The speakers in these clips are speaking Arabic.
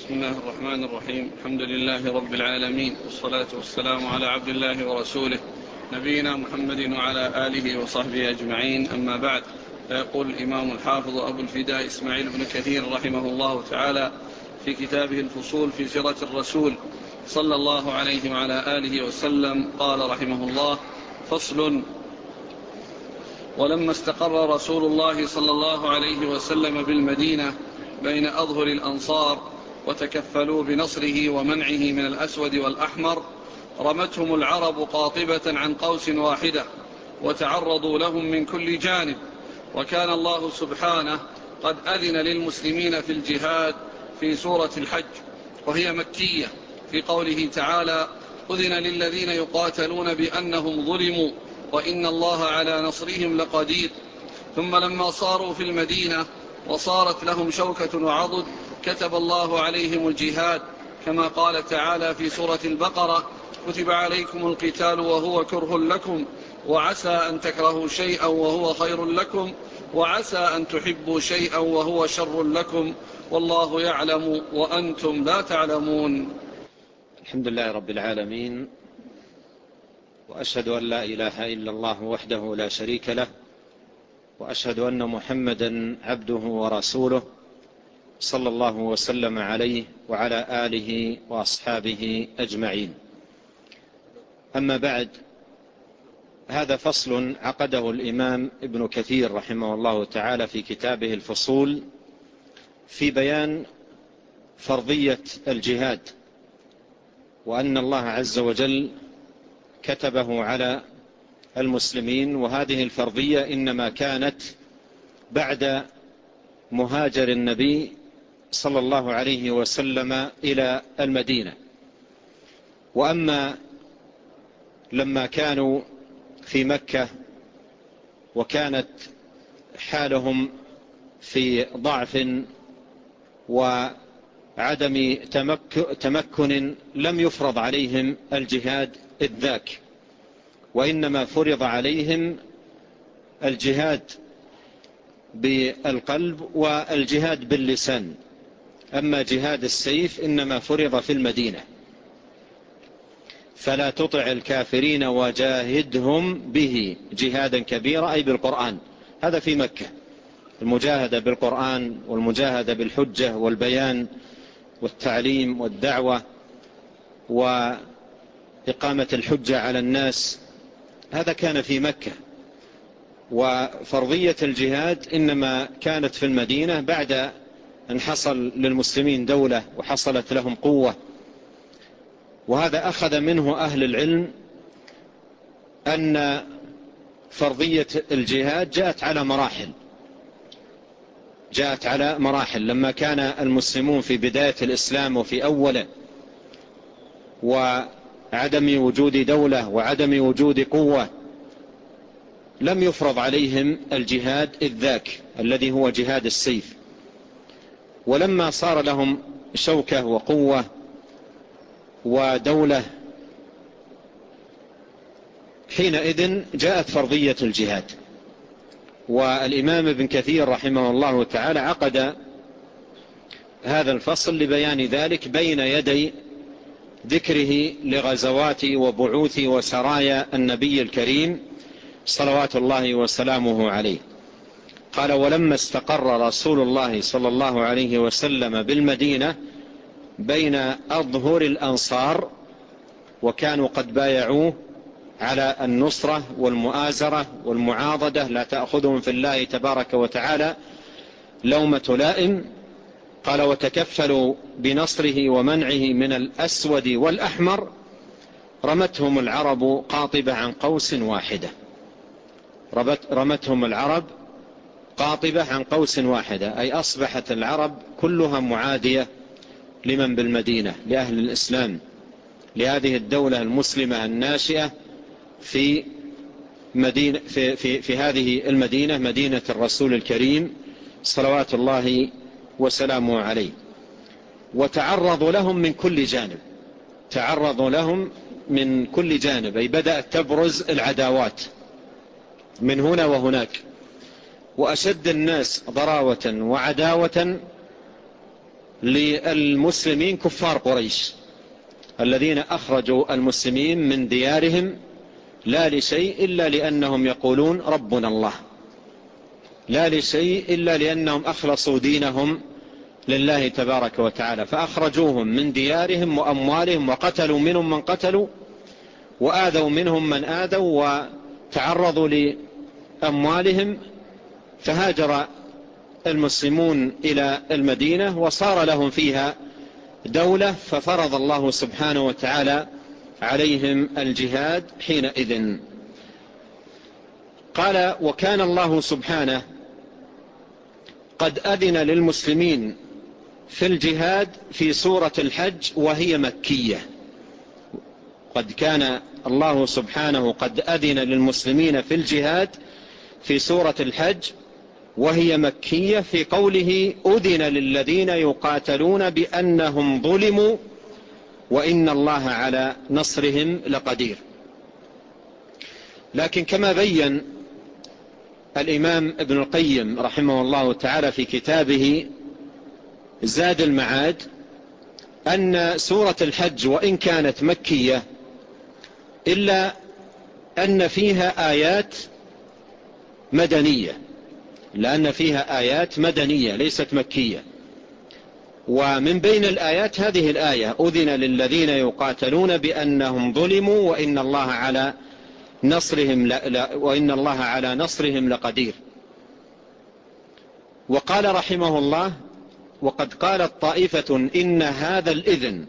بسم الله الرحمن الرحيم. الحمد لله رب العالمين، والصلاة والسلام على عبد الله ورسوله نبينا محمد وعلى آله وصحبه أجمعين، أما بعد. فيقول الإمام الحافظ أبو الفداء إسماعيل بن كثير رحمه الله تعالى في كتابه الفصول في سيرة الرسول صلى الله عليه وعلى آله وسلم، قال رحمه الله: فصل: ولما استقر رسول الله صلى الله عليه وسلم بالمدينة بين أظهر الأنصار وتكفلوا بنصره ومنعه من الأسود والأحمر، رمتهم العرب قاطبة عن قوس واحدة وتعرضوا لهم من كل جانب. وكان الله سبحانه قد أذن للمسلمين في الجهاد في سورة الحج، وهي مكية، في قوله تعالى: أذن للذين يقاتلون بأنهم ظلموا وإن الله على نصرهم لقدير. ثم لما صاروا في المدينة وصارت لهم شوكة وعضد، كتب الله عليهم الجهاد، كما قال تعالى في سورة البقرة: كتب عليكم القتال وهو كره لكم وعسى أن تكرهوا شيئا وهو خير لكم وعسى أن تحبوا شيئا وهو شر لكم والله يعلم وأنتم لا تعلمون. الحمد لله رب العالمين، وأشهد أن لا إله إلا الله وحده لا شريك له، وأشهد أن محمدا عبده ورسوله صلى الله وسلم عليه وعلى آله وأصحابه أجمعين. أما بعد، هذا فصل عقده الإمام ابن كثير رحمه الله تعالى في كتابه الفصول في بيان فرضية الجهاد، وأن الله عز وجل كتبه على المسلمين، وهذه الفرضية إنما كانت بعد مهاجر النبي صلى الله عليه وسلم إلى المدينة. وأما لما كانوا في مكة وكانت حالهم في ضعف وعدم تمكن، لم يفرض عليهم الجهاد إذ ذاك، وإنما فرض عليهم الجهاد بالقلب والجهاد باللسان. أما جهاد السيف إنما فرض في المدينة: فلا تطع الكافرين وجاهدهم به جهادا كبيرا، أي بالقرآن. هذا في مكة، المجاهدة بالقرآن والمجاهدة بالحجة والبيان والتعليم والدعوة وإقامة الحجة على الناس، هذا كان في مكة. وفرضية الجهاد إنما كانت في المدينة بعد أن حصل للمسلمين دولة وحصلت لهم قوة. وهذا أخذ منه أهل العلم أن فرضية الجهاد جاءت على مراحل. لما كان المسلمون في بداية الإسلام وفي أوله، وعدم وجود دولة وعدم وجود قوة، لم يفرض عليهم الجهاد إذ ذاك الذي هو جهاد السيف. ولما صار لهم شوكة وقوة ودولة، حينئذ جاءت فرضية الجهاد. والإمام ابن كثير رحمه الله تعالى عقد هذا الفصل لبيان ذلك بين يدي ذكره لغزوات وبعوث وسرايا النبي الكريم صلوات الله وسلامه عليه. قال: ولما استقر رسول الله صلى الله عليه وسلم بالمدينة بين أظهر الأنصار، وكانوا قد بايعوه على النصرة والمؤازرة والمعاضدة، لا تأخذهم في الله تبارك وتعالى لومة لائم. قال: وتكفلوا بنصره ومنعه من الأسود والأحمر، رمتهم العرب قاطبة عن قوس واحدة. رمتهم العرب قاطبة عن قوس واحدة، أي أصبحت العرب كلها معادية لمن بالمدينة، لأهل الإسلام، لهذه الدولة المسلمة الناشئة في هذه المدينة، مدينة الرسول الكريم صلوات الله وسلامه عليه. وتعرضوا لهم من كل جانب، أي بدأت تبرز العداوات من هنا وهناك. وأشد الناس ضراوة وعداوة للمسلمين كفار قريش الذين أخرجوا المسلمين من ديارهم لا لشيء إلا لأنهم يقولون ربنا الله، لا لشيء إلا لأنهم أخلصوا دينهم لله تبارك وتعالى، فأخرجوهم من ديارهم وأموالهم وقتلوا منهم من قتلوا وآذوا منهم من آذوا وتعرضوا لأموالهم، فهاجر المسلمون إلى المدينة وصار لهم فيها دولة، ففرض الله سبحانه وتعالى عليهم الجهاد حينئذ. قال: وكان الله سبحانه قد أذن للمسلمين في الجهاد في سورة الحج وهي مكية. قد كان الله سبحانه قد أذن للمسلمين في الجهاد في سورة الحج وهي مكية في قوله: أذن للذين يقاتلون بأنهم ظلموا وإن الله على نصرهم لقدير. لكن كما بين الإمام ابن القيم رحمه الله تعالى في كتابه زاد المعاد أن سورة الحج وإن كانت مكية إلا أن فيها آيات مدنية، لأن فيها آيات مدنية ليست مكية. ومن بين الآيات هذه الآية: أذن للذين يقاتلون بأنهم ظلموا وإن الله على نصرهم لقدير. وقال رحمه الله: وقد قالت طائفة إن هذا الإذن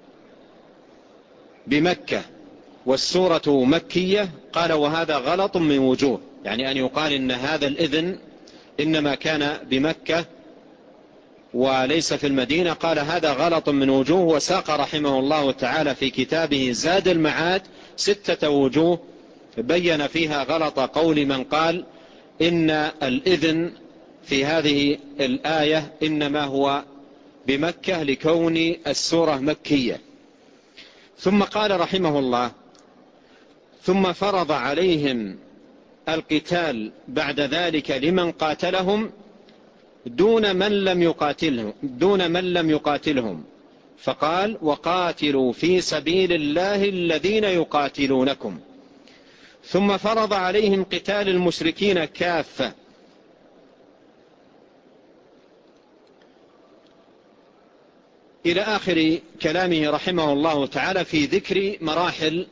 بمكة والسورة مكية. قال: وهذا غلط من وجوه، يعني أن يقال إن هذا الإذن إنما كان بمكة وليس في المدينة. قال: هذا غلط من وجوه. وساق رحمه الله تعالى في كتابه زاد المعاد 6 وجوه بين فيها غلط قول من قال إن الإذن في هذه الآية إنما هو بمكة لكون السورة مكية. ثم قال رحمه الله: ثم فرض عليهم القتال بعد ذلك لمن قاتلهم دون من لم يقاتلهم، فقال: وقاتلوا في سبيل الله الذين يقاتلونكم. ثم فرض عليهم قتال المشركين كافة، إلى آخر كلامه رحمه الله تعالى في ذكر مراحل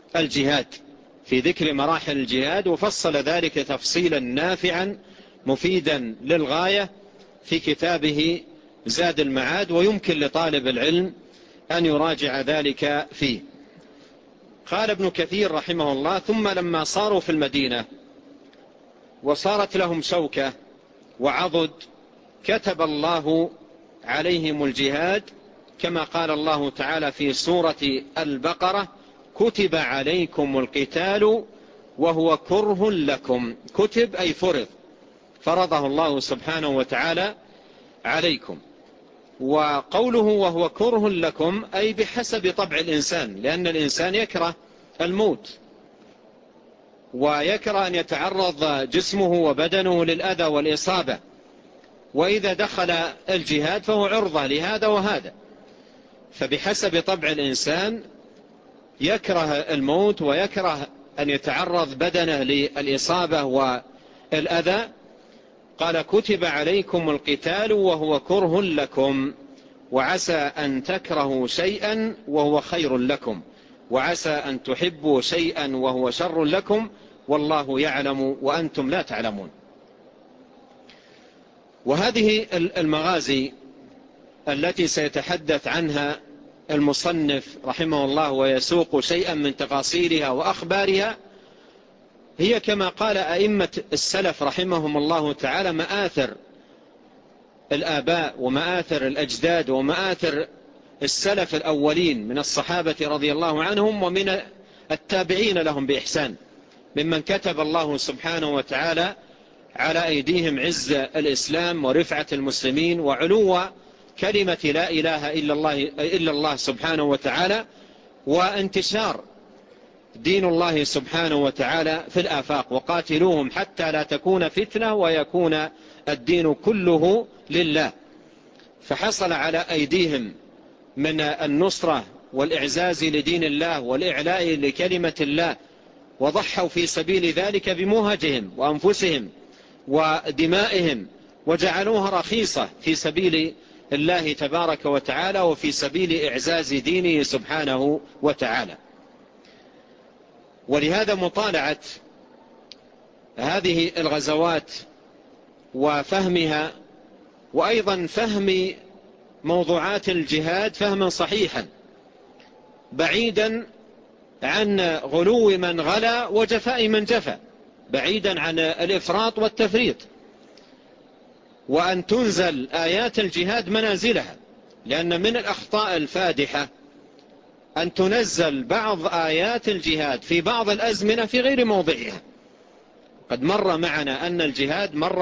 الجهاد، وفصل ذلك تفصيلا نافعا مفيدا للغاية في كتابه زاد المعاد، ويمكن لطالب العلم أن يراجع ذلك فيه. قال ابن كثير رحمه الله: ثم لما صاروا في المدينة وصارت لهم شوكة وعضد كتب الله عليهم الجهاد، كما قال الله تعالى في سورة البقرة: كتب عليكم القتال وهو كره لكم. كتب أي فرضه الله سبحانه وتعالى عليكم. وقوله وهو كره لكم أي بحسب طبع الإنسان، لأن الإنسان يكره الموت ويكره أن يتعرض جسمه وبدنه للأذى والإصابة، وإذا دخل الجهاد فهو عرضة لهذا وهذا، فبحسب طبع الإنسان يكره الموت ويكره أن يتعرض بدنه للإصابة والأذى. قال: كتب عليكم القتال وهو كره لكم، وعسى أن تكرهوا شيئا وهو خير لكم، وعسى أن تحبوا شيئا وهو شر لكم، والله يعلم وأنتم لا تعلمون. وهذه المغازي التي سيتحدث عنها المصنف رحمه الله ويسوق شيئا من تفاصيلها وأخبارها هي كما قال أئمة السلف رحمهم الله تعالى مآثر الآباء ومآثر الأجداد ومآثر السلف الأولين من الصحابة رضي الله عنهم ومن التابعين لهم بإحسان، ممن كتب الله سبحانه وتعالى على أيديهم عز الإسلام ورفعة المسلمين وعلو كلمة لا إله إلا الله سبحانه وتعالى، وانتشار دين الله سبحانه وتعالى في الآفاق. وقاتلوهم حتى لا تكون فتنة ويكون الدين كله لله. فحصل على أيديهم من النصرة والإعزاز لدين الله والإعلاء لكلمة الله، وضحوا في سبيل ذلك بمهجهم وأنفسهم ودمائهم، وجعلوها رخيصة في سبيل الله تبارك وتعالى وفي سبيل إعزاز دينه سبحانه وتعالى. ولهذا مطالعة هذه الغزوات وفهمها، وأيضا فهم موضوعات الجهاد فهما صحيحا بعيدا عن غلو من غلا وجفاء من جفا، بعيدا عن الإفراط والتفريط، وأن تنزل آيات الجهاد منازلها، لأن من الأخطاء الفادحة أن تنزل بعض آيات الجهاد في بعض الأزمنة في غير موضعها. قد مر معنا أن الجهاد مر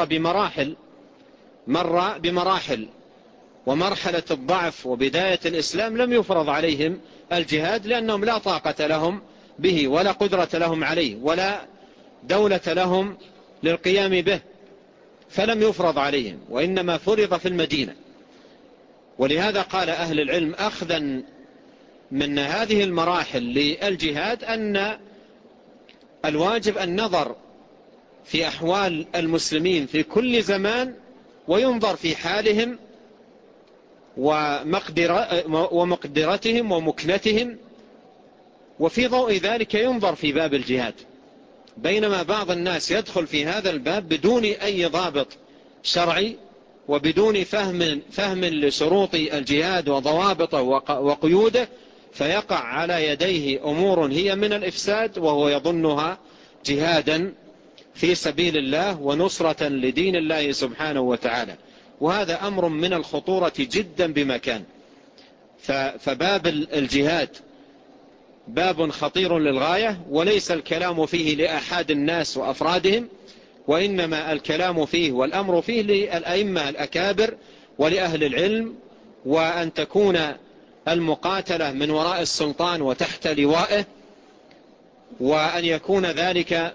بمراحل، ومرحلة الضعف وبداية الإسلام لم يفرض عليهم الجهاد، لأنهم لا طاقة لهم به ولا قدرة لهم عليه ولا دولة لهم للقيام به، فلم يفرض عليهم، وإنما فرض في المدينة. ولهذا قال أهل العلم أخذا من هذه المراحل للجهاد أن الواجب النظر في أحوال المسلمين في كل زمان، وينظر في حالهم ومقدرتهم ومكنتهم، وفي ضوء ذلك ينظر في باب الجهاد. بينما بعض الناس يدخل في هذا الباب بدون أي ضابط شرعي وبدون فهم لشروط الجهاد وضوابطه وقيوده، فيقع على يديه أمور هي من الإفساد وهو يظنها جهادا في سبيل الله ونصرة لدين الله سبحانه وتعالى. وهذا أمر من الخطورة جدا بمكان. فباب الجهاد باب خطير للغاية، وليس الكلام فيه لأحد الناس وأفرادهم، وإنما الكلام فيه والأمر فيه للأئمة الأكابر ولأهل العلم، وأن تكون المقاتلة من وراء السلطان وتحت لوائه، وأن يكون ذلك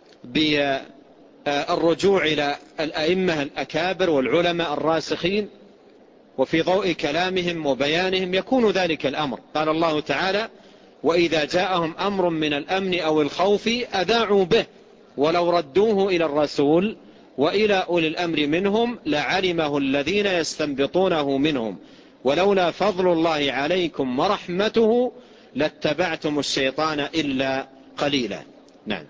بالرجوع إلى الأئمة الأكابر والعلماء الراسخين، وفي ضوء كلامهم وبيانهم يكون ذلك الأمر. قال الله تعالى: وإذا جاءهم أمر من الأمن أو الخوف أذاعوا به ولو ردوه إلى الرسول وإلى أولي الأمر منهم لعلمه الذين يستنبطونه منهم ولولا فضل الله عليكم ورحمته لاتبعتم الشيطان إلا قليلا. نعم.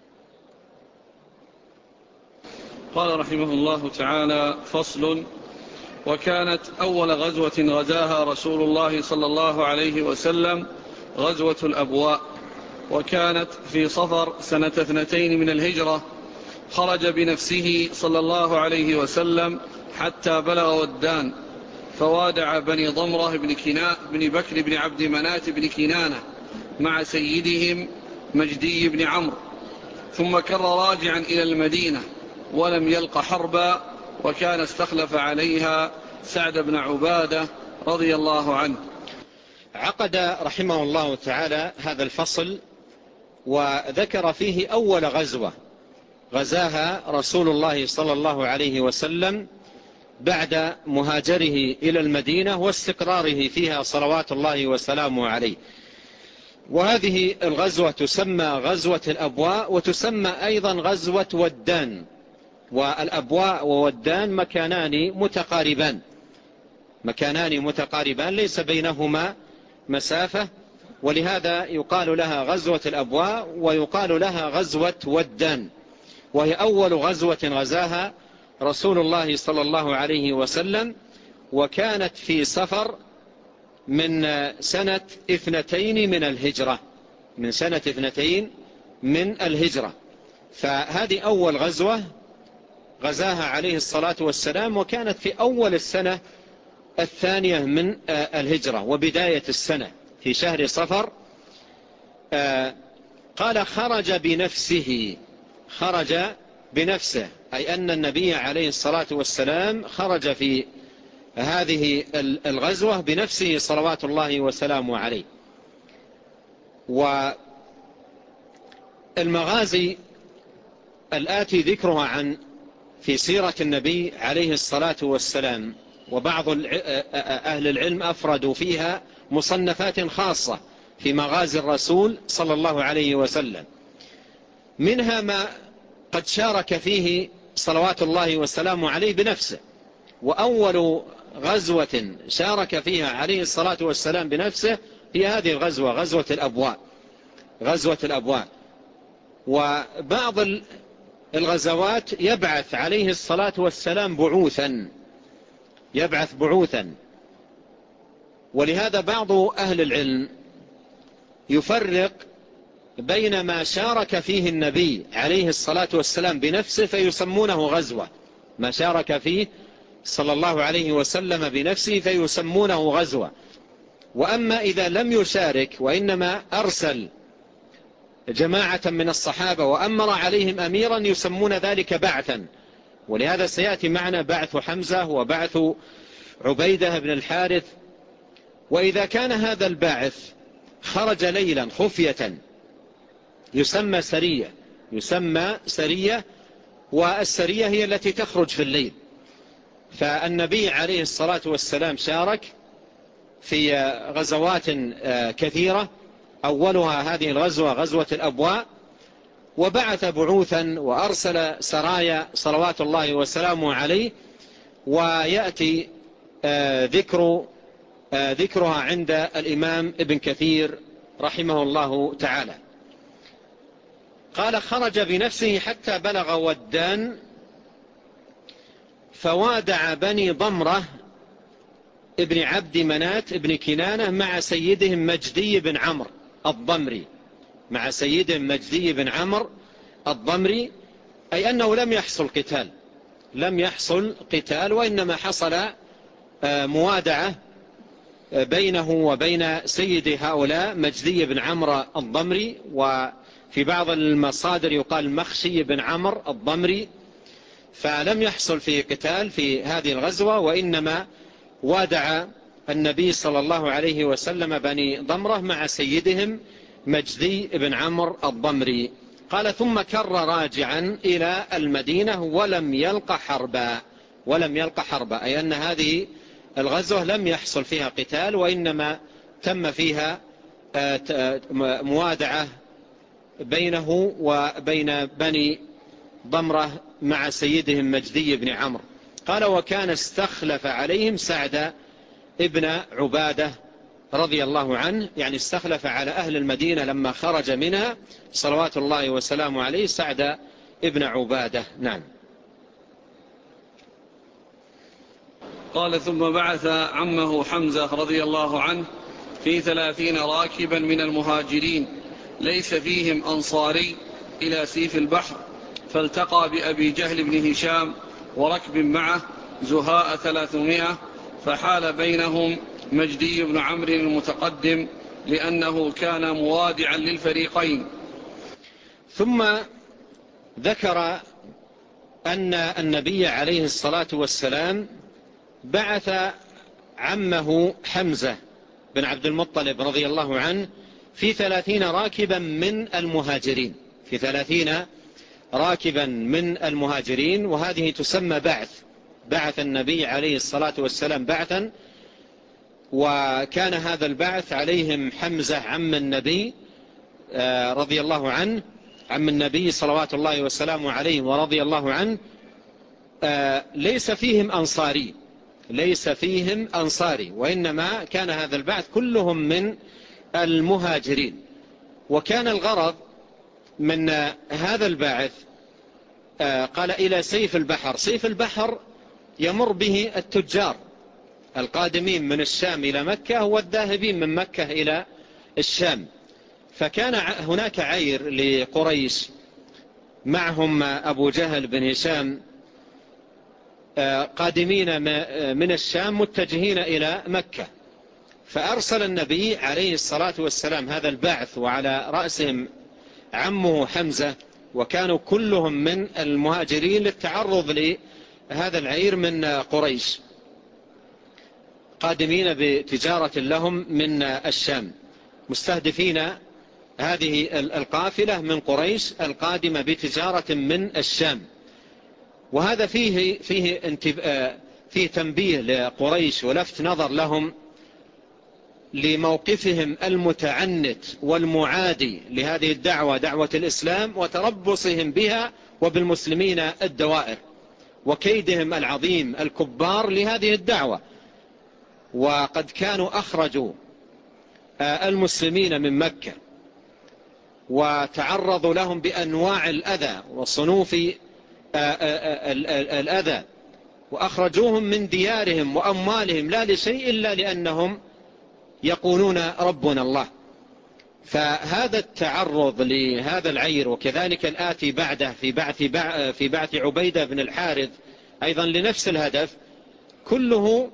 قال رحمه الله تعالى: فصل. وكانت أول غزوة غزاها رسول الله صلى الله عليه وسلم غزوة الأبواء، وكانت في صفر سنة 2 من الهجرة. خرج بنفسه صلى الله عليه وسلم حتى بلغ ودان، فوادع بني ضمرة بن بكر بن عبد منات بن كنانة مع سيدهم مجدي بن عمرو، ثم كر راجعا إلى المدينة ولم يلق حربا، وكان استخلف عليها سعد بن عبادة رضي الله عنه. عقد رحمه الله تعالى هذا الفصل وذكر فيه أول غزوة غزاها رسول الله صلى الله عليه وسلم بعد مهاجره إلى المدينة واستقراره فيها صلوات الله وسلامه عليه. وهذه الغزوة تسمى غزوة الأبواء، وتسمى أيضا غزوة ودان. والأبواء وودان مكانان متقاربان ليس بينهما مسافة، ولهذا يقال لها غزوة الأبواء ويقال لها غزوة ودان. وهي أول غزوة غزاها رسول الله صلى الله عليه وسلم، وكانت في صفر من سنة 2 من الهجرة، من سنة 2 من الهجرة. فهذه أول غزوة غزاها عليه الصلاة والسلام، وكانت في أول السنة 2 من الهجرة وبداية السنة في شهر صفر. قال خرج بنفسه، أي أن النبي عليه الصلاة والسلام خرج في هذه الغزوة بنفسه صلوات الله وسلامه عليه. والمغازي الآتي ذكرها في سيرة النبي عليه الصلاة والسلام وبعض أهل العلم أفردوا فيها مصنفات خاصة في مغازي الرسول صلى الله عليه وسلم، منها ما قد شارك فيه صلوات الله والسلام عليه بنفسه. وأول غزوة شارك فيها عليه الصلاة والسلام بنفسه هي هذه الغزوة، غزوة الأبواء. وبعض الغزوات يبعث عليه الصلاة والسلام بعوثا. ولهذا بعض أهل العلم يفرق بين ما شارك فيه النبي عليه الصلاة والسلام بنفسه فيسمونه غزوة، ما شارك فيه صلى الله عليه وسلم بنفسه فيسمونه غزوة. وأما إذا لم يشارك وإنما أرسل جماعة من الصحابة وأمر عليهم أميرا يسمون ذلك بعثا. ولهذا سيأتي معنا بعث حمزة وبعث عبيدة بن الحارث. وإذا كان هذا الباعث خرج ليلا خفية يسمى سرية، والسرية هي التي تخرج في الليل. فالنبي عليه الصلاة والسلام شارك في غزوات كثيرة، أولها هذه الغزوة، غزوة الأبواء، وبعث بعوثا وأرسل سرايا صلوات الله وسلامه عليه، ويأتي ذكرها عند الإمام ابن كثير رحمه الله تعالى. قال: خرج بنفسه حتى بلغ ودان فوادع بني ضمرة ابن عبد منات ابن كنانة مع سيدهم مجدي بن عمرو الضمري، أي أنه لم يحصل قتال، وإنما حصل موادعة بينه وبين سيد هؤلاء مجدي بن عمرو الضمري، وفي بعض المصادر يقال مخشي بن عمرو الضمري. فلم يحصل في قتال في هذه الغزوة، وإنما وادع النبي صلى الله عليه وسلم بني ضمرة مع سيدهم مجدي بن عمرو الضمري. قال: ثم كر راجعا إلى المدينة ولم يلق حربا، أي أن هذه الغزوة لم يحصل فيها قتال، وإنما تم فيها موادعة بينه وبين بني ضمرة مع سيدهم مجدي بن عمرو. قال: وكان استخلف عليهم سعد ابن عبادة رضي الله عنه، يعني استخلف على أهل المدينة لما خرج منها صلوات الله وسلامه عليه سعد ابن عبادة. نعم. قال: ثم بعث عمه حمزة رضي الله عنه في 30 راكبا من المهاجرين ليس فيهم أنصاري إلى سيف البحر، فالتقى بأبي جهل بن هشام وركب معه زهاء 300، فحال بينهم مجدي بن عمرو المتقدم لأنه كان موادعا للفريقين. ثم ذكر أن النبي عليه الصلاة والسلام بعث عمه حمزة بن عبد المطلب رضي الله عنه في 30 راكبا من المهاجرين، وهذه تسمى بعث النبي عليه الصلاة والسلام بعثا. وكان هذا البعث عليهم حمزة عم النبي رضي الله عنه، عم النبي صلوات الله وسلامه عليه ورضي الله عنه، ليس فيهم أنصاري، وإنما كان هذا البعث كلهم من المهاجرين. وكان الغرض من هذا البعث قال إلى سيف البحر يمر به التجار القادمين من الشام إلى مكة والذاهبين من مكة إلى الشام. فكان هناك عير لقريش معهم أبو جهل بن هشام قادمين من الشام متجهين إلى مكة، فأرسل النبي عليه الصلاة والسلام هذا البعث وعلى رأسهم عمه حمزة، وكانوا كلهم من المهاجرين للتعرض لهذا العير من قريش قادمين بتجارة لهم من الشام، مستهدفين هذه القافلة من قريش القادمة بتجارة من الشام. وهذا فيه تنبيه لقريش ولفت نظر لهم لموقفهم المتعنت والمعادي لهذه الدعوة، دعوة الإسلام، وتربصهم بها وبالمسلمين الدوائر، وكيدهم العظيم الكبار لهذه الدعوة. وقد كانوا أخرجوا المسلمين من مكة وتعرضوا لهم بأنواع الأذى وصنوف الأذى، وأخرجوهم من ديارهم وأموالهم لا لشيء إلا لأنهم يقولون ربنا الله. فهذا التعرض لهذا العير، وكذلك الآتي بعده في بعث عبيدة بن الحارث أيضا لنفس الهدف، كله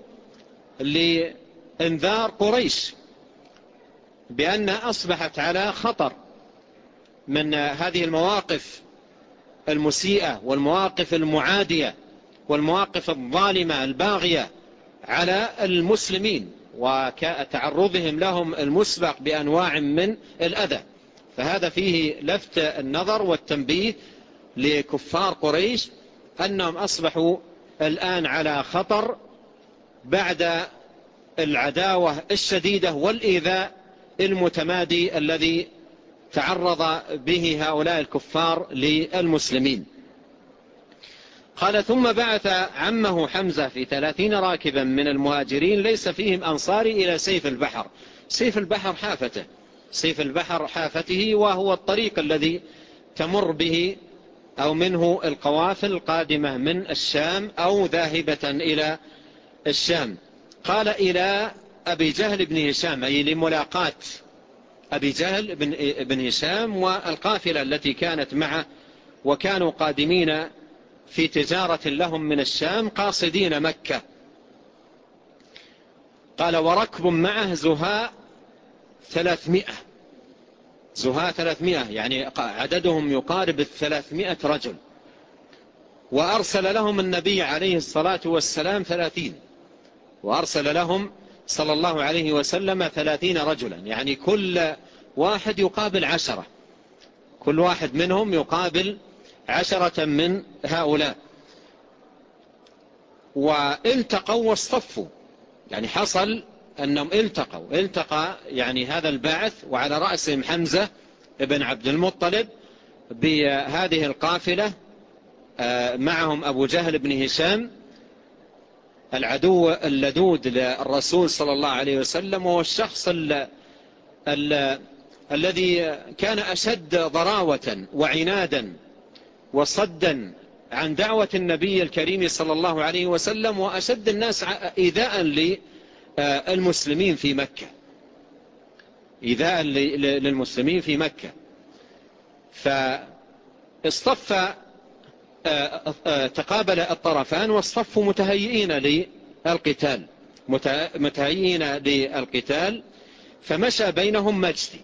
لإنذار قريش بأن أصبحت على خطر من هذه المواقف المسيئة والمواقف المعادية والمواقف الظالمة الباغية على المسلمين، وتعرضهم لهم المسبق بأنواع من الأذى. فهذا فيه لفت النظر والتنبيه لكفار قريش أنهم أصبحوا الآن على خطر بعد العداوة الشديدة والإيذاء المتمادي الذي تعرض به هؤلاء الكفار للمسلمين. قال: ثم بعث عمه حمزة في 30 راكبا من المهاجرين ليس فيهم أنصاري إلى سيف البحر. سيف البحر حافته، سيف البحر حافته، وهو الطريق الذي تمر به أو منه القوافل القادمة من الشام أو ذاهبة إلى الشام. قال: إلى أبي جهل بن هشام، أي لملاقاة أبي جهل بن هشام والقافلة التي كانت معه، وكانوا قادمين في تجارة لهم من الشام قاصدين مكة. قال: وركب معه زهاء 300، زهاء 300 يعني عددهم يقارب 300 رجل. وأرسل لهم النبي عليه الصلاة والسلام 30، وأرسل لهم صلى الله عليه وسلم 30 رجلا، يعني كل واحد يقابل 10، كل واحد منهم يقابل 10 من هؤلاء. والتقوا واصطفوا، يعني حصل أنهم التقى يعني هذا البعث، وعلى رأسهم حمزة بن عبد المطلب بهذه القافلة، معهم أبو جهل بن هشام العدو اللدود للرسول صلى الله عليه وسلم، وهو الشخص الذي كان أشد ضراوة وعنادا وصدا عن دعوة النبي الكريم صلى الله عليه وسلم، وأشد الناس إيذاء للمسلمين في مكة، إيذاء للمسلمين في مكة. فاصطف، تقابل الطرفان واصطفوا متهيئين للقتال، فمشى بينهم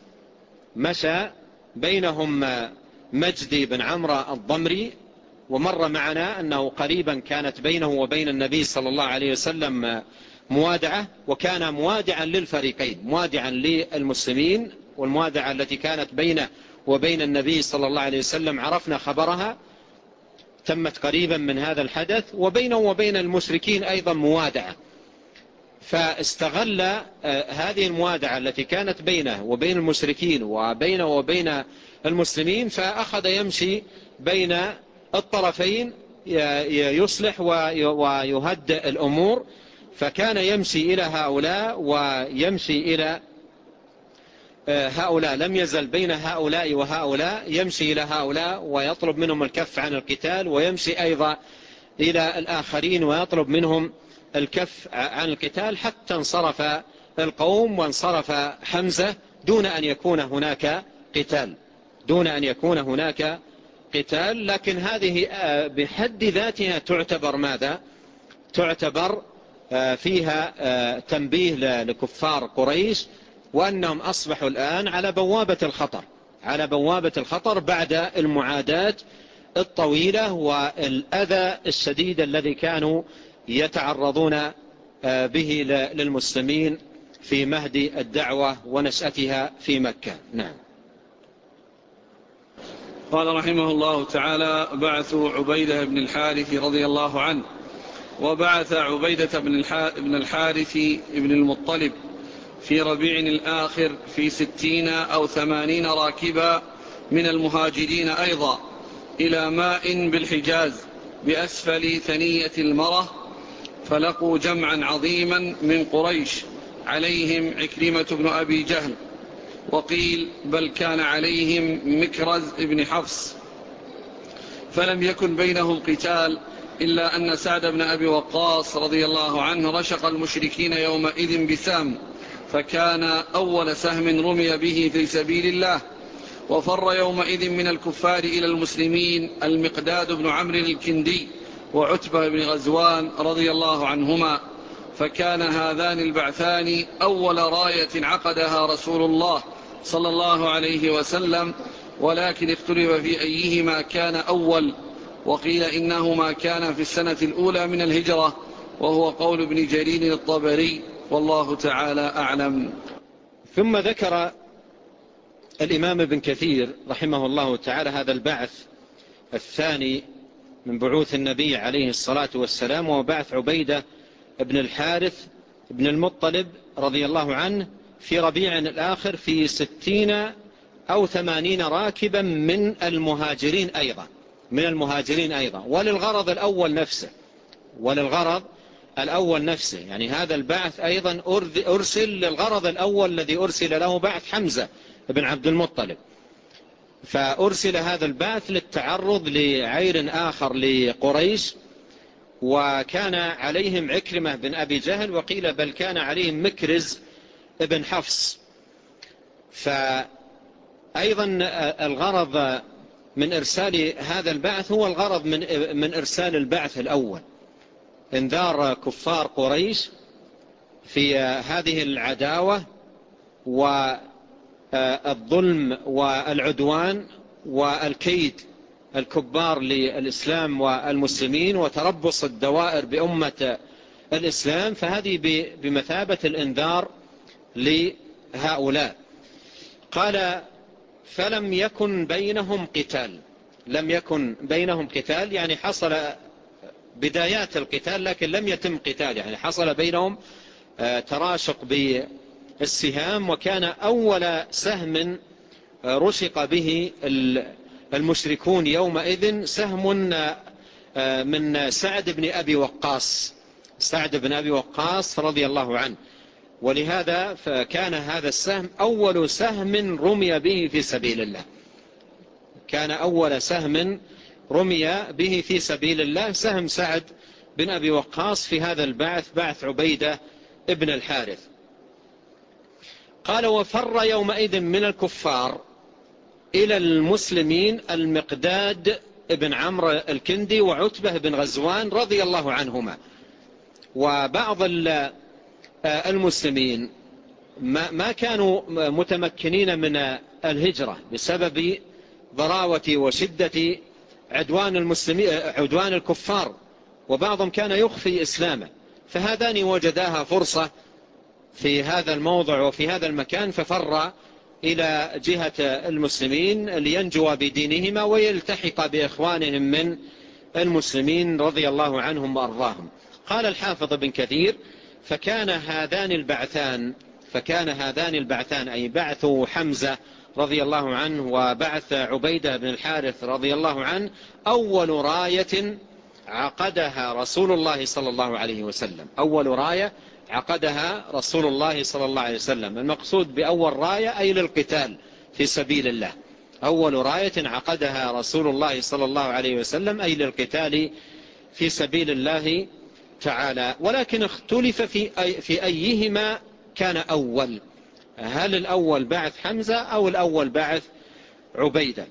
مجدي بن عمرو الضمري. ومر معنا أنه قريبا كانت بينه وبين النبي صلى الله عليه وسلم موادعة، وكان موادعا للفريقين، موادعا للمسلمين، والموادعة التي كانت بينه وبين النبي صلى الله عليه وسلم عرفنا خبرها، تمت قريبا من هذا الحدث. وبينه وبين المشركين أيضا موادعة، فاستغل هذه الموادعة التي كانت بينه وبين المشركين وبينه وبين المسلمين، فأخذ يمشي بين الطرفين يصلح ويهدئ الأمور. فكان يمشي إلى هؤلاء ويمشي إلى هؤلاء، لم يزل بين هؤلاء وهؤلاء، يمشي إلى هؤلاء ويطلب منهم الكف عن القتال، ويمشي أيضا إلى الآخرين ويطلب منهم الكف عن القتال، حتى انصرف القوم وانصرف حمزة دون أن يكون هناك قتال. لكن هذه بحد ذاتها تعتبر ماذا؟ تعتبر فيها تنبيه لكفار قريش، وأنهم أصبحوا الآن على بوابة الخطر بعد المعاداة الطويلة والأذى الشديد الذي كانوا يتعرضون به للمسلمين في مهد الدعوة ونشأتها في مكة. نعم. قال رحمه الله تعالى: بعث عبيدة بن الحارث رضي الله عنه. وبعث عبيدة بن الحارث بن المطلب في ربيع الآخر في 60 أو 80 راكبا من المهاجرين أيضا إلى ماء بالحجاز بأسفل ثنية المرة، فلقوا جمعا عظيما من قريش عليهم عكرمة بن أبي جهل، وقيل بل كان عليهم مكرز بن حفص، فلم يكن بينهم قتال إلا أن سعد بن أبي وقاص رضي الله عنه رشق المشركين يومئذ بسام، فكان أول سهم رمي به في سبيل الله. وفر يومئذ من الكفار إلى المسلمين المقداد بن عمرو الكندي وعتبة بن غزوان رضي الله عنهما، فكان هذان البعثان أول راية عقدها رسول الله صلى الله عليه وسلم، ولكن اختلف في أيهما كان أول، وقيل إنهما كان في السنة الأولى من الهجرة، وهو قول ابن جرير الطبري، والله تعالى أعلم. ثم ذكر الإمام ابن كثير رحمه الله تعالى هذا البعث الثاني من بعوث النبي عليه الصلاة والسلام، وبعث عبيدة بن الحارث بن المطلب رضي الله عنه في ربيع الآخر في 60 أو 80 راكبا من المهاجرين أيضا وللغرض الأول نفسه، يعني هذا البعث أيضا أرسل للغرض الأول الذي أرسل له، بعث حمزة بن عبد المطلب، فأرسل هذا البعث للتعرض لعير آخر لقريش، وكان عليهم عكرمة بن أبي جهل، وقيل بل كان عليهم مكرز بن حفص. فأيضا الغرض من إرسال هذا البعث هو الغرض من إرسال البعث الأول، انذار كفار قريش في هذه العداوة والظلم والعدوان والكيد الكبار للإسلام والمسلمين وتربص الدوائر بأمة الإسلام، فهذه بمثابة الإنذار لهؤلاء. قال فلم يكن بينهم قتال، يعني حصل بدايات القتال لكن لم يتم قتال، يعني حصل بينهم تراشق بالسهام، وكان أول سهم رشق به المشركون يومئذ سهم من سعد بن أبي وقاص رضي الله عنه، ولهذا فكان هذا السهم أول سهم رمي به في سبيل الله، كان أول سهم رمي به في سبيل الله سهم سعد بن أبي وقاص في هذا البعث، بعث عبيدة ابن الحارث. قال وفر يومئذ من الكفار إلى المسلمين المقداد ابن عمرو الكندي وعتبة بن غزوان رضي الله عنهما. وبعض المسلمين ما كانوا متمكنين من الهجرة بسبب ضراوة وشدة عدوان الكفار، وبعضهم كان يخفي إسلامه، فهذان وجداها فرصة في هذا الموضع وفي هذا المكان، ففر إلى جهة المسلمين لينجوا بدينهما ويلتحق بإخوانهم من المسلمين رضي الله عنهم وأرضاهم. قال الحافظ بن كثير فكان هذان البعثان أي بعث حمزة رضي الله عنه وبعث عبيدة بن الحارث رضي الله عنه أول راية عقدها رسول الله صلى الله عليه وسلم، أول راية عقدها رسول الله صلى الله عليه وسلم. المقصود بأول راية أي للقتال في سبيل الله، أول راية عقدها رسول الله صلى الله عليه وسلم أي للقتال في سبيل الله تعالى. ولكن اختلف في أيهما كان أول، هل الأول بعث حمزة أو الأول بعث عبيدة؟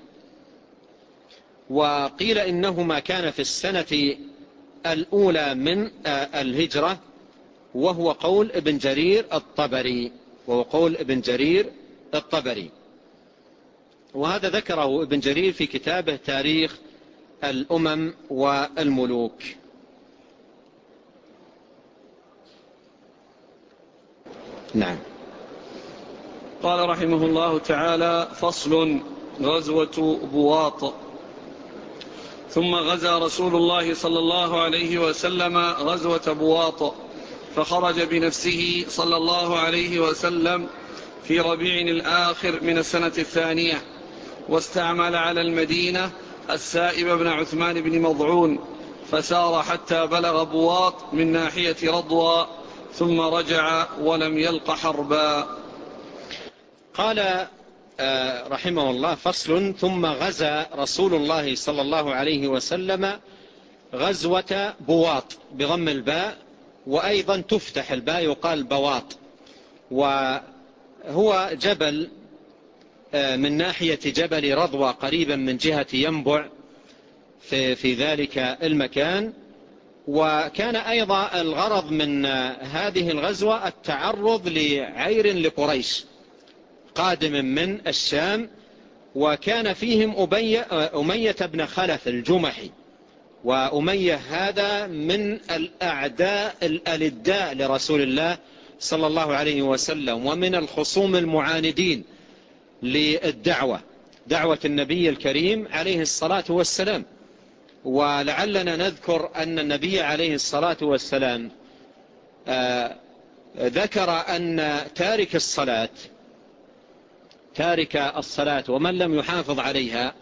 وقيل إنهما كان في السنة الأولى من الهجرة، وهو قول ابن جرير الطبري، وهذا ذكره ابن جرير في كتابه تاريخ الأمم والملوك. نعم. قال رحمه الله تعالى: فصل: غزوة بواط. ثم غزا رسول الله صلى الله عليه وسلم غزوة بواط، فخرج بنفسه صلى الله عليه وسلم في ربيع الآخر من السنة الثانية، واستعمل على المدينة السائب بن عثمان بن مضعون، فسار حتى بلغ بواط من ناحية رضوى، ثم رجع ولم يلق حربا. قال رحمه الله: فصل. ثم غزا رسول الله صلى الله عليه وسلم غزوة بواط بضم الباء، وأيضا تفتح الباء يقال بواط، وهو جبل من ناحية جبل رضوى قريبا من جهة ينبع في ذلك المكان. وكان أيضا الغرض من هذه الغزوة التعرض لعير لقريش قادم من الشام، وكان فيهم أمية بن خلف الجمحي، وأمية هذا من الأعداء الألداء لرسول الله صلى الله عليه وسلم، ومن الخصوم المعاندين للدعوة، دعوة النبي الكريم عليه الصلاة والسلام. ولعلنا نذكر أن النبي عليه الصلاة والسلام ذكر أن تارك الصلاة ومن لم يحافظ عليها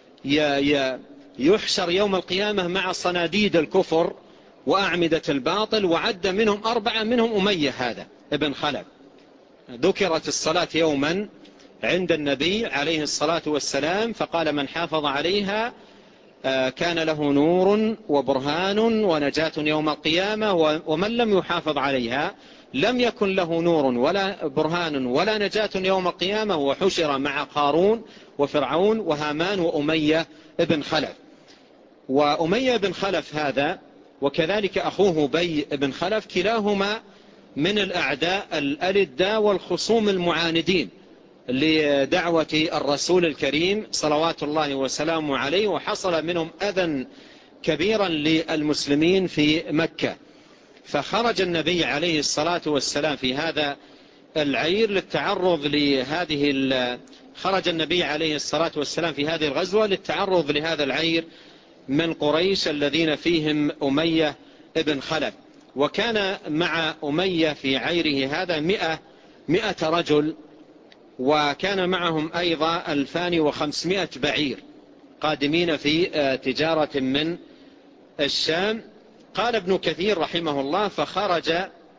يحشر يوم القيامة مع صناديد الكفر وأعمدة الباطل، وعد منهم 4، منهم أمية هذا ابن خلف. ذكرت الصلاة يوما عند النبي عليه الصلاة والسلام، فقال: من حافظ عليها كان له نور وبرهان ونجاة يوم القيامة، ومن لم يحافظ عليها لم يكن له نور ولا برهان ولا نجاة يوم القيامة، وحشر مع قارون وفرعون وهامان وأمية ابن خلف. وأمية بن خلف هذا وكذلك أخوه بي بن خلف كلاهما من الأعداء الألداء والخصوم المعاندين لدعوة الرسول الكريم صلوات الله وسلامه عليه، وحصل منهم أذى كبيرا للمسلمين في مكة. فخرج النبي عليه الصلاة والسلام في هذا العير للتعرض خرج النبي عليه الصلاة والسلام في هذه الغزوة للتعرض لهذا العير من قريش الذين فيهم أمية ابن خلف. وكان مع أمية في عيره هذا 100 رجل، وكان معهم أيضا 2500 بعير قادمين في تجارة من الشام. قال ابن كثير رحمه الله: فخرج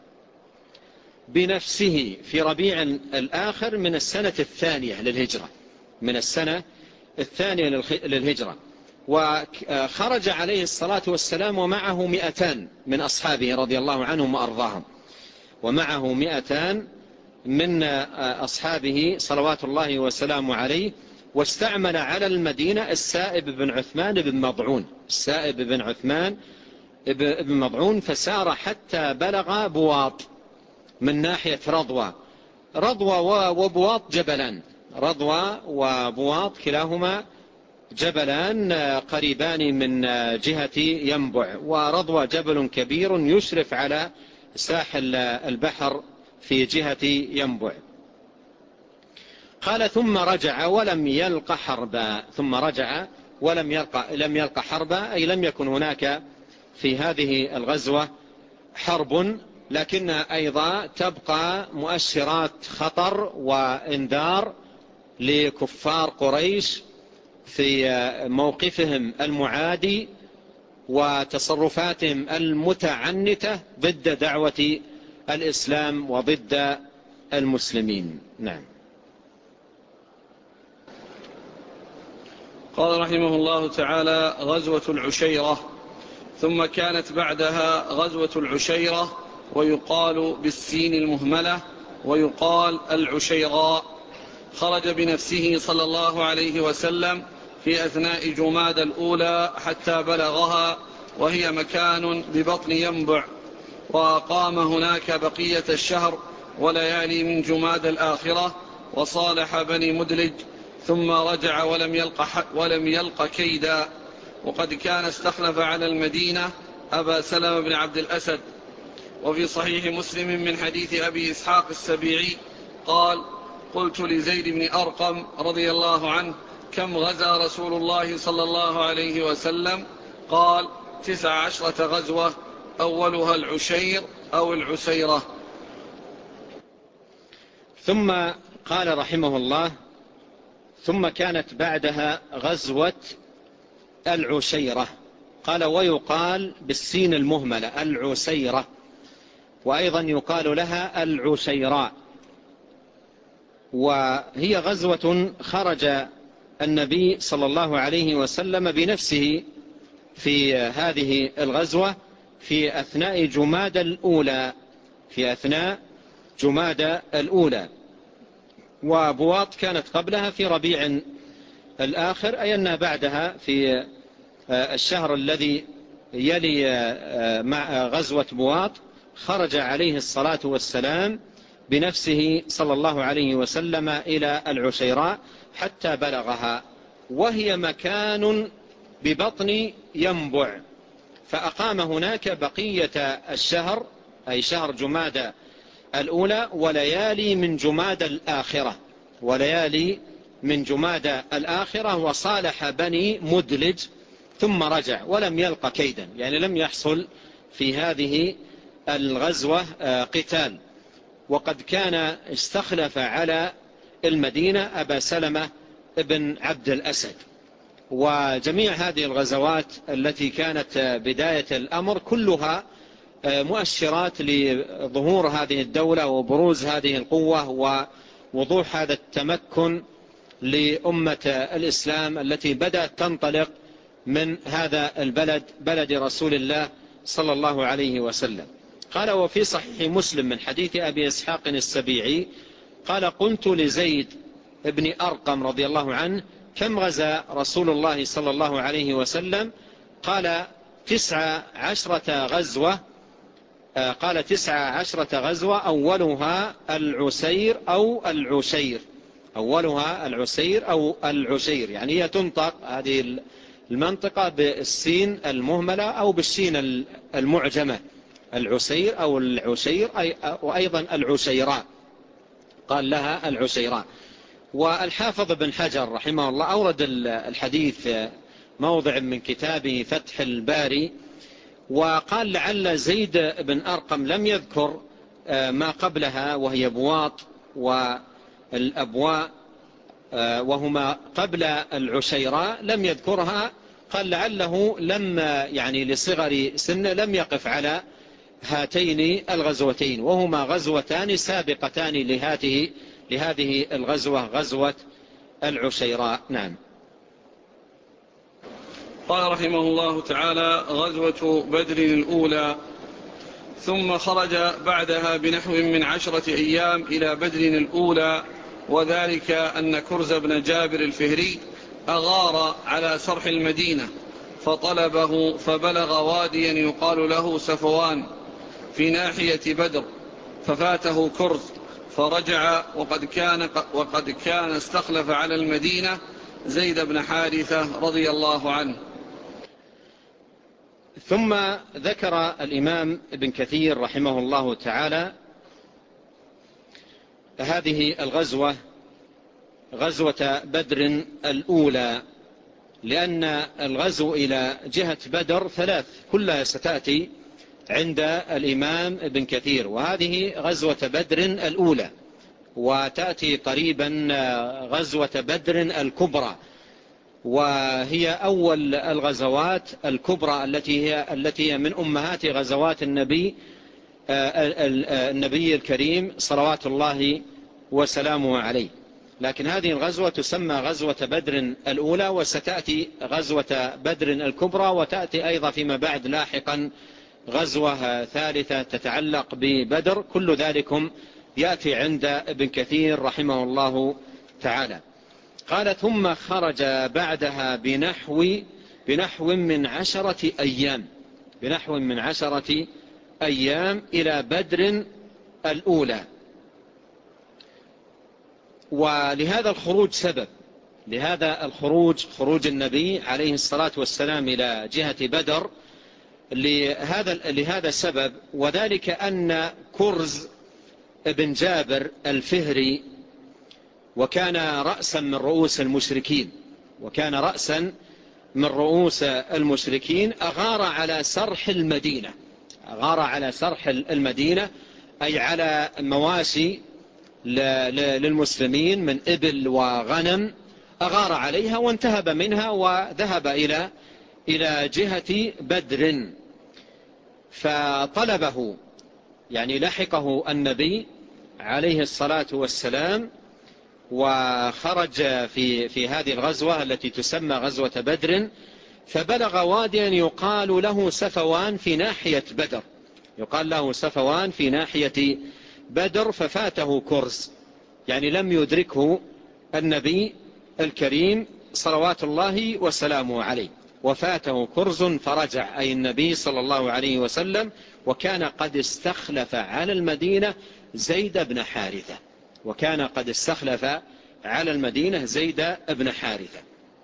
بنفسه في ربيع الآخر من السنة الثانية للهجرة، وخرج عليه الصلاة والسلام ومعه 200 من أصحابه رضي الله عنهم وأرضاهم، ومعه 200 من أصحابه صلوات الله وسلامه عليه. واستعمل على المدينة السائب بن عثمان بن مضعون، فسار حتى بلغ بواط من ناحية رضوى وبواط جبلان، رضوى وبواط كلاهما جبلان قريبان من جهة ينبع، ورضوى جبل كبير يشرف على ساحل البحر في جهة ينبع. قال: ثم رجع ولم يلق حربا. لم يلق حربا، أي لم يكن هناك في هذه الغزوة حرب، لكنها أيضا تبقى مؤشرات خطر وإنذار لكفار قريش في موقفهم المعادي وتصرفاتهم المتعنتة ضد دعوة الإسلام وضد المسلمين. نعم. قال رحمه الله تعالى: غزوة العشيرة. ثم كانت بعدها غزوة العشيرة، ويقال بالسين المهملة، ويقال العشيراء. خرج بنفسه صلى الله عليه وسلم في أثناء جماد الأولى حتى بلغها، وهي مكان ببطن ينبع، وأقام هناك بقية الشهر وليالي من جماد الآخرة، وصالح بني مدلج، ثم رجع ولم يلق كيدا. وقد كان استخلف على المدينة أبا سلمة بن عبد الأسد. وفي صحيح مسلم من حديث أبي إسحاق السبيعي قال: قلت لزيد بن أرقم رضي الله عنه: كم غزا رسول الله صلى الله عليه وسلم؟ قال 19 غزوة، أولها العشير أو العسيرة. ثم قال رحمه الله: ثم كانت بعدها غزوة العشيرة. قال: ويقال بالسين المهملة العسيرة، وأيضا يقال لها العشيراء. وهي غزوة خرج النبي صلى الله عليه وسلم بنفسه في هذه الغزوة في أثناء جمادى الأولى، وبواط كانت قبلها في ربيع الآخر، أي أنها بعدها في الشهر الذي يلي مع غزوة بواط خرج عليه الصلاة والسلام بنفسه صلى الله عليه وسلم إلى العشيراء حتى بلغها، وهي مكان ببطن ينبع، فأقام هناك بقية الشهر، أي شهر جمادى الأولى وليالي من جمادى الآخرة، وصالح بني مدلج ثم رجع ولم يلق كيدا، يعني لم يحصل في هذه الغزوة قتال. وقد كان استخلف على المدينة أبا سلمة ابن عبد الأسد. وجميع هذه الغزوات التي كانت بداية الأمر كلها مؤشرات لظهور هذه الدولة وبروز هذه القوة ووضوح هذا التمكن لأمة الإسلام التي بدأت تنطلق من هذا البلد، بلد رسول الله صلى الله عليه وسلم. قال: وفي صحيح مسلم من حديث أبي إسحاق السبيعي قال: قلت لزيد بن أرقم رضي الله عنه: كم غزا رسول الله صلى الله عليه وسلم؟ قال: 19 غزوة. قال: 19 غزوة، أولها العسير أو العشير. أولها العسير أو العشير، يعني هي تنطق هذه المنطقة بالسين المهملة أو بالسين المعجمة، العسير أو العشير، وأيضا العشيراء قال لها العشيراء. والحافظ بن حجر رحمه الله أورد الحديث موضع من كتابه فتح الباري، وقال: لعل زيد بن أرقم لم يذكر ما قبلها وهي بواط والأبواء، وهما قبل العشيراء، لم يذكرها. قال: لعله لما يعني لصغر سنه لم يقف على هاتين الغزوتين، وهما غزوتان سابقتان لهذه الغزوة، غزوة العشيراء. نعم. قال رحمه الله تعالى: غزوة بدر الأولى. ثم خرج بعدها بنحو من 10 أيام إلى بدر الأولى، وذلك أن كرز بن جابر الفهري أغار على سرح المدينة فطلبه، فبلغ واديا يقال له سفوان في ناحية بدر، ففاته كرز فرجع، وقد كان استخلف على المدينة زيد بن حارثة رضي الله عنه. ثم ذكر الإمام ابن كثير رحمه الله تعالى هذه الغزوة، غزوة بدر الأولى، لأن الغزو إلى جهة بدر 3 كلها ستأتي عند الإمام ابن كثير، وهذه غزوة بدر الأولى، وتأتي قريبا غزوة بدر الكبرى، وهي أول الغزوات الكبرى التي هي من أمهات غزوات النبي الكريم صلوات الله وسلامه عليه. لكن هذه الغزوة تسمى غزوة بدر الأولى، وستأتي غزوة بدر الكبرى، وتأتي أيضا فيما بعد لاحقا غزوة ثالثة تتعلق ببدر. كل ذلكم يأتي عند ابن كثير رحمه الله تعالى. قال: ثم خرج بعدها بنحو من 10 أيام إلى بدر الأولى. ولهذا الخروج سبب، لهذا الخروج، خروج النبي عليه الصلاة والسلام إلى جهة بدر، لهذا سبب، وذلك أن كرز ابن جابر الفهري، وكان رأسا من رؤوس المشركين، وكان رأسا من رؤوس المشركين، أغار على سرح المدينة. أغار على سرح المدينة أي على مواشي للمسلمين من إبل وغنم، أغار عليها وانتهب منها وذهب إلى جهة بدر، فطلبه، يعني لحقه النبي عليه الصلاة والسلام، وخرج في هذه الغزوة التي تسمى غزوة بدر، فبلغ واديا يقال له سفوان في ناحية بدر، يقال له سفوان في ناحية بدر، ففاته كرز، يعني لم يدركه النبي الكريم صلوات الله وسلامه عليه، وفاته كرز فرجع، أي النبي صلى الله عليه وسلم، وكان قد استخلف على المدينة زيد بن حارثة، وكان قد استخلف على المدينة زيد بن حارثة.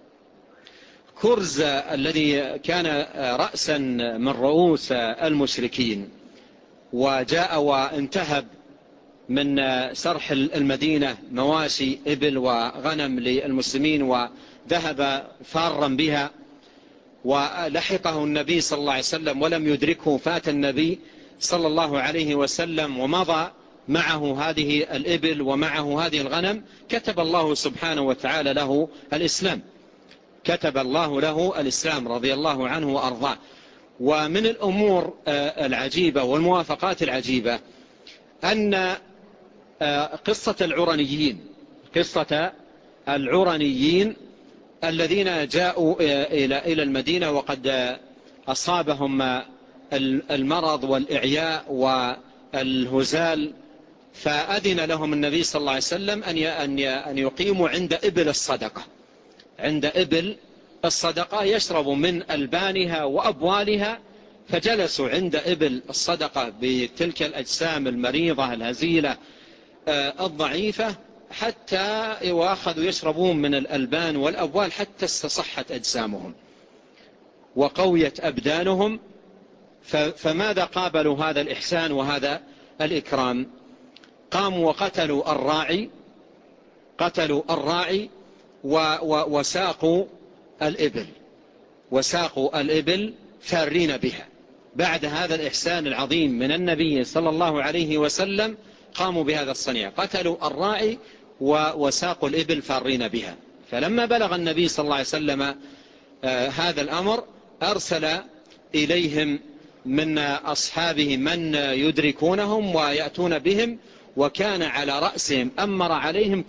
كرز الذي كان رأسا من رؤوس المشركين، وجاء وانتهب من سرح المدينة مواشي إبل وغنم للمسلمين، وذهب فارا بها، ولحقه النبي صلى الله عليه وسلم ولم يدركه، فات النبي صلى الله عليه وسلم ومضى معه هذه الإبل ومعه هذه الغنم، كتب الله سبحانه وتعالى له الإسلام، كتب الله له الإسلام رضي الله عنه وأرضاه. ومن الأمور العجيبة والموافقات العجيبة أن قصة العرنيين الذين جاءوا إلى المدينة وقد أصابهم المرض والإعياء والهزال، فأذن لهم النبي صلى الله عليه وسلم أن يقيموا عند إبل الصدقة، عند إبل الصدقة يشرب من ألبانها وأبوالها، فجلسوا عند إبل الصدقة بتلك الأجسام المريضة الهزيلة الضعيفة، حتى وأخذوا يشربون من الألبان والأبوال حتى استصحت أجسامهم وقويت أبدانهم. فماذا قابلوا هذا الإحسان وهذا الإكرام؟ قاموا وقتلوا الراعي وساقوا الإبل فارين بها. بعد هذا الإحسان العظيم من النبي صلى الله عليه وسلم قاموا بهذا الصنيع، قتلوا الراعي وساقوا الإبل فارين بها. فلما بلغ النبي صلى الله عليه وسلم هذا الأمر، أرسل إليهم من أصحابه من يدركونهم ويأتون بهم، وكان على رأسهم أمر عليهم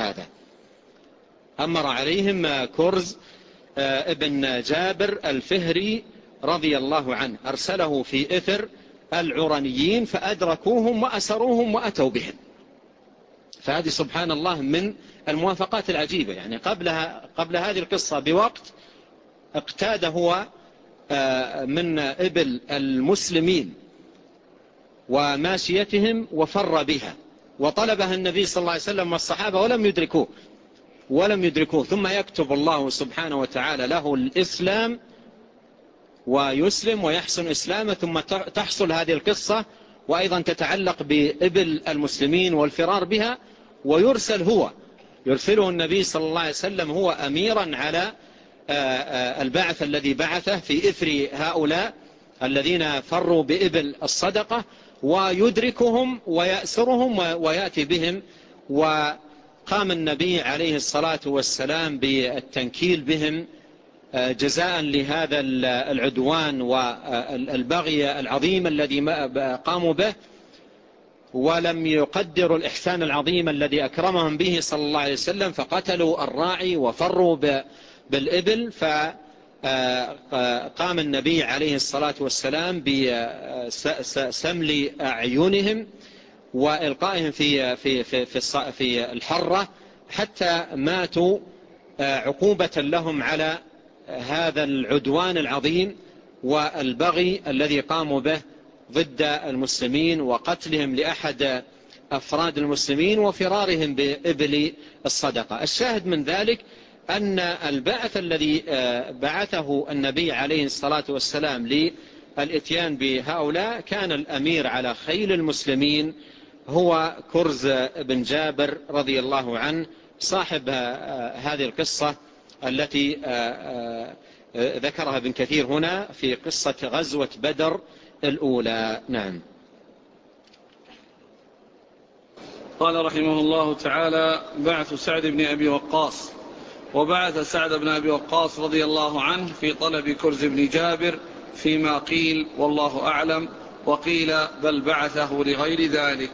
كرز ابن جابر الفهري رضي الله عنه، أرسله في إثر العرنيين فأدركوهم وأسروهم وأتوا بهم. فهذه سبحان الله من الموافقات العجيبة. يعني قبل هذه القصة بوقت اقتاد هو من إبل المسلمين وماشيتهم وفر بها، وطلبها النبي صلى الله عليه وسلم والصحابة ولم يدركوه، ثم يكتب الله سبحانه وتعالى له الإسلام ويسلم ويحسن إسلامه، ثم تحصل هذه القصة وأيضا تتعلق بإبل المسلمين والفرار بها، يرسله النبي صلى الله عليه وسلم هو أميرا على البعث الذي بعثه في إثر هؤلاء الذين فروا بإبل الصدقة، ويدركهم ويأسرهم ويأتي بهم. وقام النبي عليه الصلاة والسلام بالتنكيل بهم جزاء لهذا العدوان والبغي العظيم الذي قاموا به، ولم يقدروا الإحسان العظيم الذي أكرمهم به صلى الله عليه وسلم، فقتلوا الراعي وفروا بالإبل. فقام النبي عليه الصلاة والسلام بسمل أعينهم وإلقائهم في الحرة حتى ماتوا، عقوبة لهم على هذا العدوان العظيم والبغي الذي قاموا به ضد المسلمين، وقتلهم لأحد أفراد المسلمين وفرارهم بإبل الصدقة. الشاهد من ذلك أن البعث الذي بعثه النبي عليه الصلاة والسلام للإتيان بهؤلاء كان الأمير على خيل المسلمين هو كرز بن جابر رضي الله عنه، صاحب هذه القصة التي ذكرها ابن كثير هنا في قصة غزوة بدر الأولى. نعم. قال رحمه الله تعالى: بعث سعد بن أبي وقاص. وبعث سعد بن أبي وقاص رضي الله عنه في طلب كرز بن جابر فيما قيل والله أعلم، وقيل بل بعثه لغير ذلك.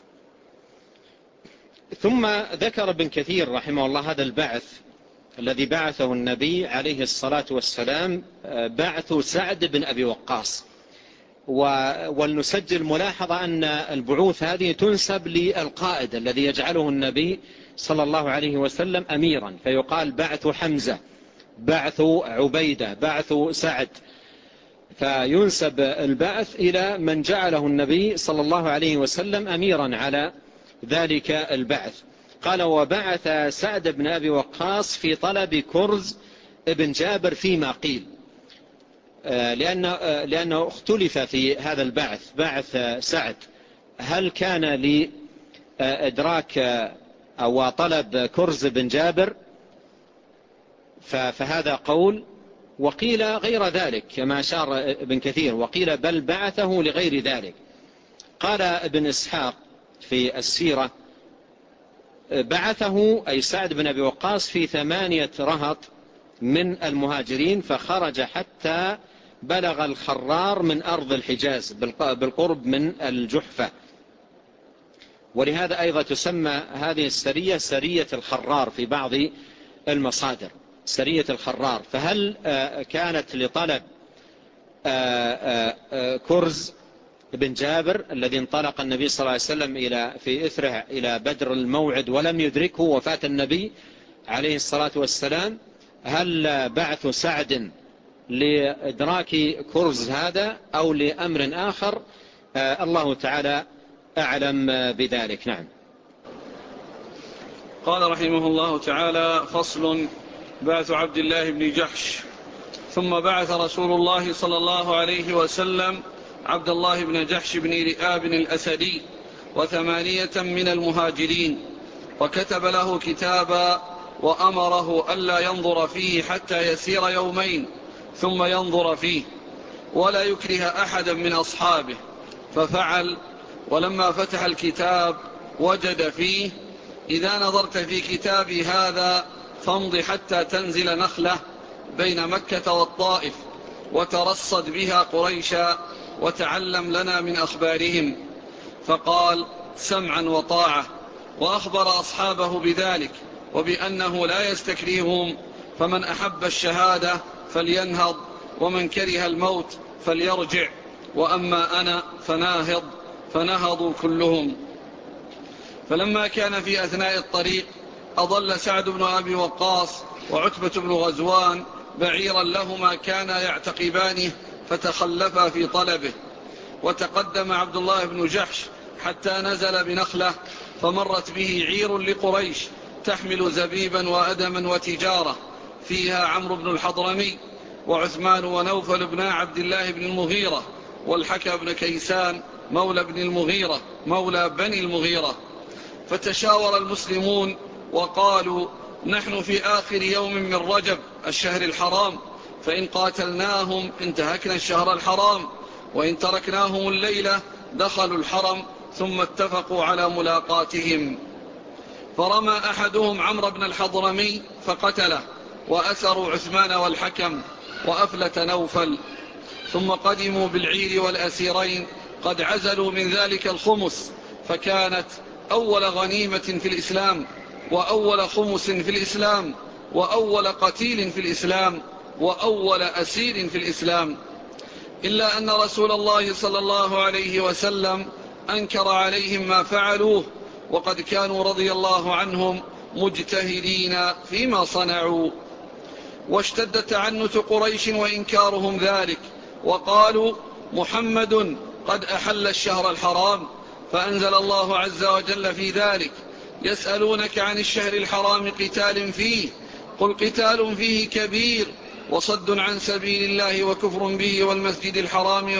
ثم ذكر ابن كثير رحمه الله هذا البعث الذي بعثه النبي عليه الصلاة والسلام، بعث سعد بن أبي وقاص. ولنسجل ملاحظة أن البعوث هذه تنسب للقائد الذي يجعله النبي صلى الله عليه وسلم أميرا، فيقال بعث حمزة، بعث عبيدة، بعث سعد، فينسب البعث إلى من جعله النبي صلى الله عليه وسلم أميرا على ذلك البعث. قال: وبعث سعد بن أبي وقاص في طلب كرز ابن جابر فيما قيل، لأنه اختلف في هذا البعث، بعث سعد هل كان لإدراك أو طلب كرز بن جابر، فهذا قول، وقيل غير ذلك كما أشار ابن كثير، وقيل بل بعثه لغير ذلك. قال ابن إسحاق في السيرة: بعثه أي سعد بن أبي وقاص في 8 رهط من المهاجرين، فخرج حتى بلغ الخرار من أرض الحجاز بالقرب من الجحفة. ولهذا أيضا تسمى هذه السرية سرية الخرار في بعض المصادر، سرية الخرار. فهل كانت لطلب كرز بن جابر الذي انطلق النبي صلى الله عليه وسلم في إثره إلى بدر الموعد ولم يدركه وفاة النبي عليه الصلاة والسلام، هل بعث سعد لإدراك كرز هذا أو لأمر آخر؟ الله تعالى أعلم بذلك. نعم. قال رحمه الله تعالى: فصل: بعث عبد الله بن جحش. ثم بعث رسول الله صلى الله عليه وسلم عبد الله بن جحش بن رئاب الأسدي 8 من المهاجرين، وكتب له كتابا وأمره ألا ينظر فيه حتى يسير يومين ثم ينظر فيه ولا يكره أحدا من أصحابه، ففعل. ولما فتح الكتاب وجد فيه: إذا نظرت في كتابي هذا فامض حتى تنزل نخلة بين مكة والطائف وترصد بها قريشا وتعلم لنا من أخبارهم. فقال: سمعا وطاعة. وأخبر أصحابه بذلك وبأنه لا يستكرههم، فمن أحب الشهادة فلينهض، ومن كره الموت فليرجع، وأما أنا فناهض. فنهضوا كلهم. فلما كان في أثناء الطريق أضل سعد بن أبي وقاص وعتبة بن غزوان بعيرا لهما كانا يعتقبانه، فتخلفا في طلبه. وتقدم عبد الله بن جحش حتى نزل بنخلة، فمرت به عير لقريش تحمل زبيبا وأدما وتجارة، فيها عمرو بن الحضرمي وعثمان ونوفل بن عبد الله بن المغيرة والحكى بن كيسان مولى بن المغيرة مولى بني المغيرة. فتشاور المسلمون وقالوا: نحن في آخر يوم من رجب الشهر الحرام، فإن قاتلناهم انتهكنا الشهر الحرام، وإن تركناهم الليلة دخلوا الحرم، ثم اتفقوا على ملاقاتهم. فرمى أحدهم عمرو بن الحضرمي فقتله، وأسروا عثمان والحكم، وأفلت نوفل. ثم قدموا بالعير والأسيرين قد عزلوا من ذلك الخمس، فكانت أول غنيمة في الإسلام، وأول خمس في الإسلام، وأول قتيل في الإسلام، وأول أسير في الإسلام. إلا أن رسول الله صلى الله عليه وسلم أنكر عليهم ما فعلوه، وقد كانوا رضي الله عنهم مجتهدين فيما صنعوا. واشتد تعنت قريش وإنكارهم ذلك، وقالوا: محمد قد أحل الشهر الحرام. فأنزل الله عز وجل في ذلك: يسألونك عن الشهر الحرام قتال فيه، قل قتال فيه كبير، وصد عن سبيل الله وكفر به والمسجد الحرام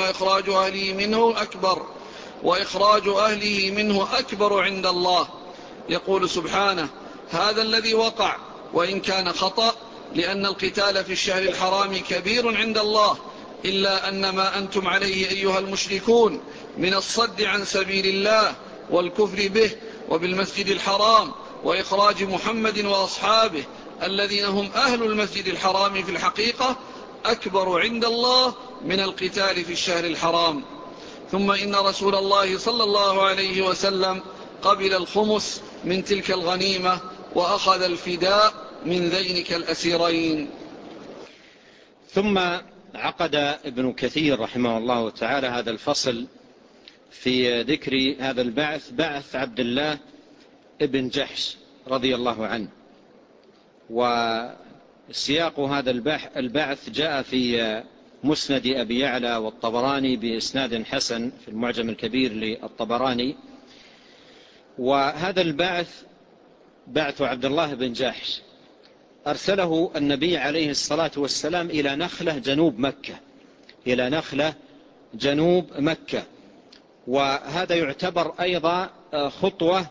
وإخراج أهله منه أكبر عند الله. يقول سبحانه: هذا الذي وقع، وإن كان خطأ لأن القتال في الشهر الحرام كبير عند الله، إلا أن ما أنتم عليه أيها المشركون من الصد عن سبيل الله والكفر به وبالمسجد الحرام وإخراج محمد وأصحابه الذين هم أهل المسجد الحرام في الحقيقة أكبر عند الله من القتال في الشهر الحرام. ثم إن رسول الله صلى الله عليه وسلم قبل الخمس من تلك الغنيمة وأخذ الفداء من ذينك الأسيرين. ثم عقد ابن كثير رحمه الله تعالى هذا الفصل في ذكر هذا البعث، بعث عبد الله ابن جحش رضي الله عنه. وسياق هذا البعث جاء في مسند أبي يعلى والطبراني بإسناد حسن في المعجم الكبير للطبراني. وهذا البعث بعث عبد الله بن جحش أرسله النبي عليه الصلاة والسلام إلى نخلة جنوب مكة، إلى نخلة جنوب مكة. وهذا يعتبر أيضا خطوة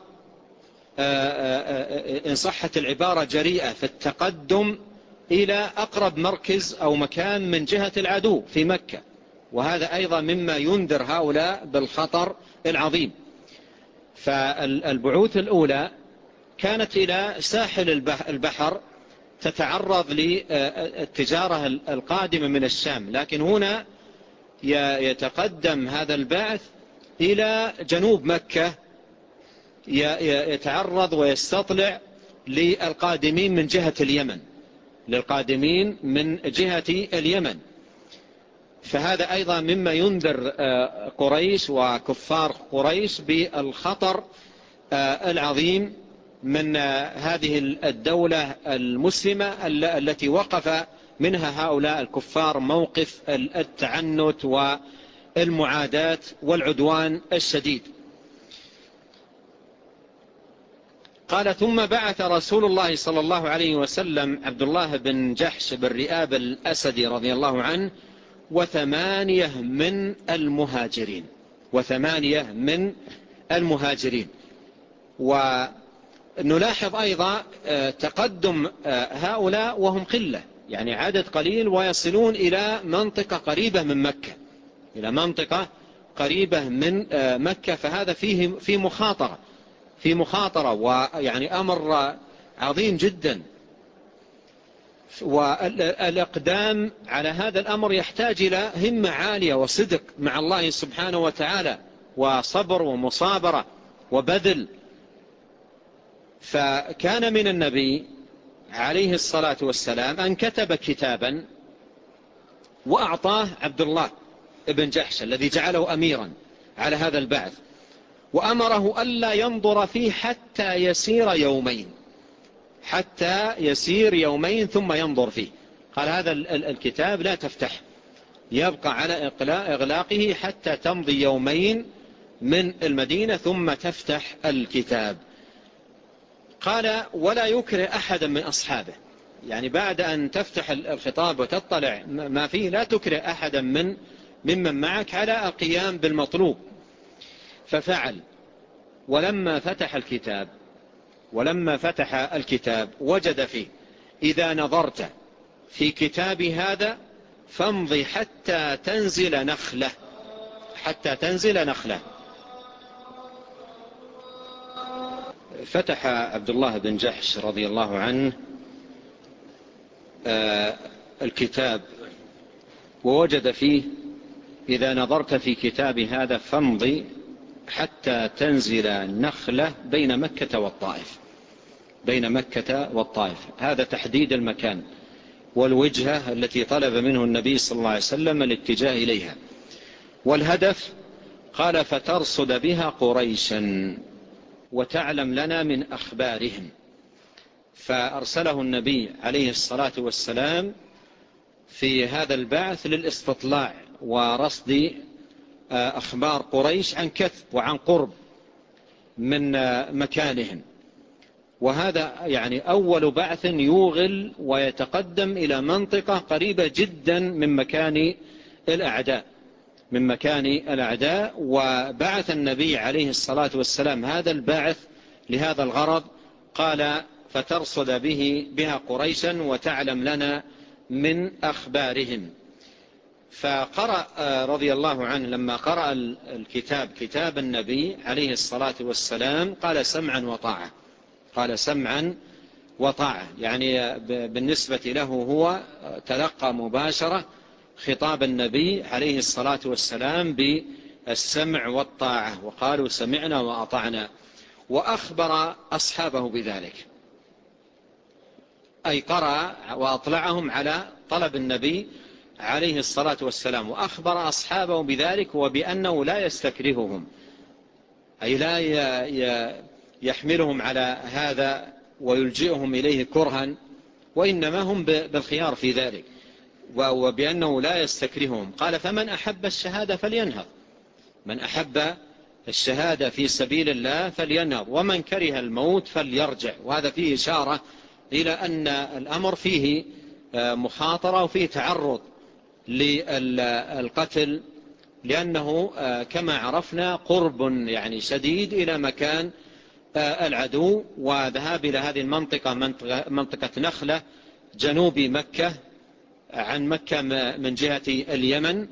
إن صحت العبارة جريئة في التقدم إلى أقرب مركز أو مكان من جهة العدو في مكة، وهذا أيضا مما ينذر هؤلاء بالخطر العظيم. فالبعوث الأولى كانت إلى ساحل البحر تتعرض للتجارة القادمة من الشام، لكن هنا يتقدم هذا البعث إلى جنوب مكة، يتعرض ويستطلع للقادمين من جهة اليمن، للقادمين من جهة اليمن. فهذا أيضا مما ينذر قريش وكفار قريش بالخطر العظيم من هذه الدولة المسلمة التي وقف منها هؤلاء الكفار موقف التعنت والمعاداة والعدوان الشديد. قال: ثم بعث رسول الله صلى الله عليه وسلم عبد الله بن جحش بن رئاب الأسدي رضي الله عنه وثمانية من المهاجرين. ونلاحظ أيضا تقدم هؤلاء وهم قلة، يعني عدد قليل، ويصلون إلى منطقة قريبة من مكة، إلى منطقة قريبة من مكة. فهذا في مخاطرة ويعني أمر عظيم جدا. والإقدام على هذا الأمر يحتاج إلى همة عالية وصدق مع الله سبحانه وتعالى وصبر ومصابرة وبذل. فكان من النبي عليه الصلاة والسلام أن كتب كتابا وأعطاه عبد الله بن جحش الذي جعله أميرا على هذا البعث، وأمره ألا ينظر فيه حتى يسير يومين ثم ينظر فيه. قال: هذا الكتاب لا تفتح، يبقى على إغلاقه حتى تمضي يومين من المدينة ثم تفتح الكتاب. قال: ولا يكره أحدا من أصحابه، يعني بعد أن تفتح الخطاب وتطلع ما فيه لا تكره أحدا ممن معك على القيام بالمطلوب. ففعل. ولما فتح الكتاب وجد فيه: إذا نظرت في كتاب هذا فامضي حتى تنزل نخلة. فتح عبد الله بن جحش رضي الله عنه الكتاب ووجد فيه: إذا نظرت في كتاب هذا فامضي حتى تنزل نخلة بين مكة والطائف. هذا تحديد المكان والوجهة التي طلب منه النبي صلى الله عليه وسلم الاتجاه إليها. والهدف قال: فترصد بها قريشا وتعلم لنا من أخبارهم. فأرسله النبي عليه الصلاة والسلام في هذا البعث للاستطلاع ورصد أخبار قريش عن كثب وعن قرب من مكانهم. وهذا يعني أول بعث يوغل ويتقدم إلى منطقة قريبة جدا من مكان الأعداء. وبعث النبي عليه الصلاة والسلام هذا البعث لهذا الغرض. قال: فترصد بها قريشا وتعلم لنا من أخبارهم. فقرأ رضي الله عنه لما قرأ الكتاب كتاب النبي عليه الصلاة والسلام قال سمعا وطاعة، قال سمعا وطاعة، يعني بالنسبة له هو تلقى مباشرة خطاب النبي عليه الصلاة والسلام بالسمع والطاعة، وقالوا سمعنا وأطعنا، وأخبر أصحابه بذلك، أي قرأ وأطلعهم على طلب النبي عليه الصلاة والسلام، وأخبر أصحابه بذلك وبأنه لا يستكرههم، أي لا يحملهم على هذا ويلجئهم إليه كرها، وإنما هم بالخيار في ذلك، وبأنه لا يستكرههم. قال فمن أحب الشهادة فلينهض، من أحب الشهادة في سبيل الله فلينهض، ومن كره الموت فليرجع. وهذا فيه إشارة إلى أن الأمر فيه مخاطرة وفيه تعرض للقتل، لأنه كما عرفنا قرب يعني شديد إلى مكان العدو، وذهاب إلى هذه المنطقة منطقة نخلة جنوب مكة عن مكة من جهة اليمن.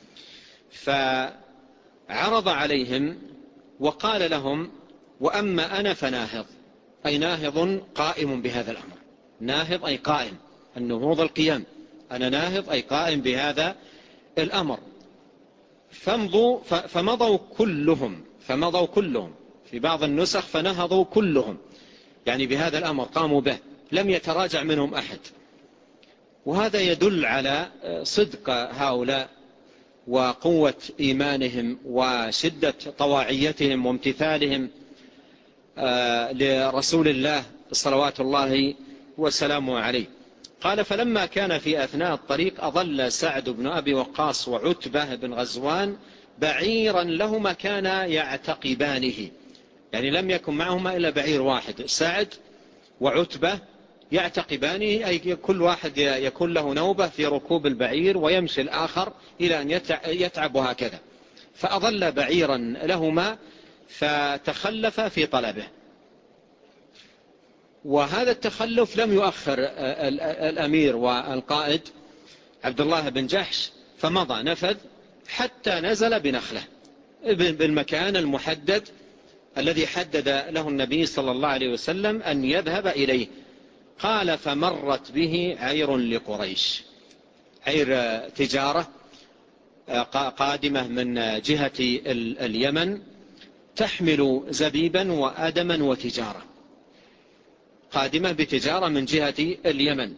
فعرض عليهم وقال لهم وأما أنا فناهض، أي ناهض قائم بهذا الأمر، ناهض أي قائم، النهوض القيام، أنا ناهض أي قائم بهذا الأمر. فمضوا كلهم، في بعض النسخ فنهضوا كلهم، يعني بهذا الأمر قاموا به، لم يتراجع منهم أحد. وهذا يدل على صدق هؤلاء وقوة إيمانهم وشدة طواعيتهم وامتثالهم لرسول الله صلوات الله وسلامه عليه. قال فلما كان في أثناء الطريق أضل سعد بن أبي وقاص وعتبة بن غزوان بعيرا لهما كانا يعتقبانه، يعني لم يكن معهما إلا بعير واحد، سعد وعتبة يعتقبانه، أي كل واحد يكون له نوبة في ركوب البعير ويمشي الآخر إلى أن يتعب، وهكذا. فأضل بعيرا لهما فتخلف في طلبه، وهذا التخلف لم يؤخر الأمير والقائد عبد الله بن جحش، فمضى نفذ حتى نزل بنخلة بالمكان المحدد الذي حدد له النبي صلى الله عليه وسلم أن يذهب إليه. قال فمرت به عير لقريش، عير تجارة قادمة من جهة اليمن تحمل زبيبا وأدما وتجارة، قادمة بتجارة من جهة اليمن،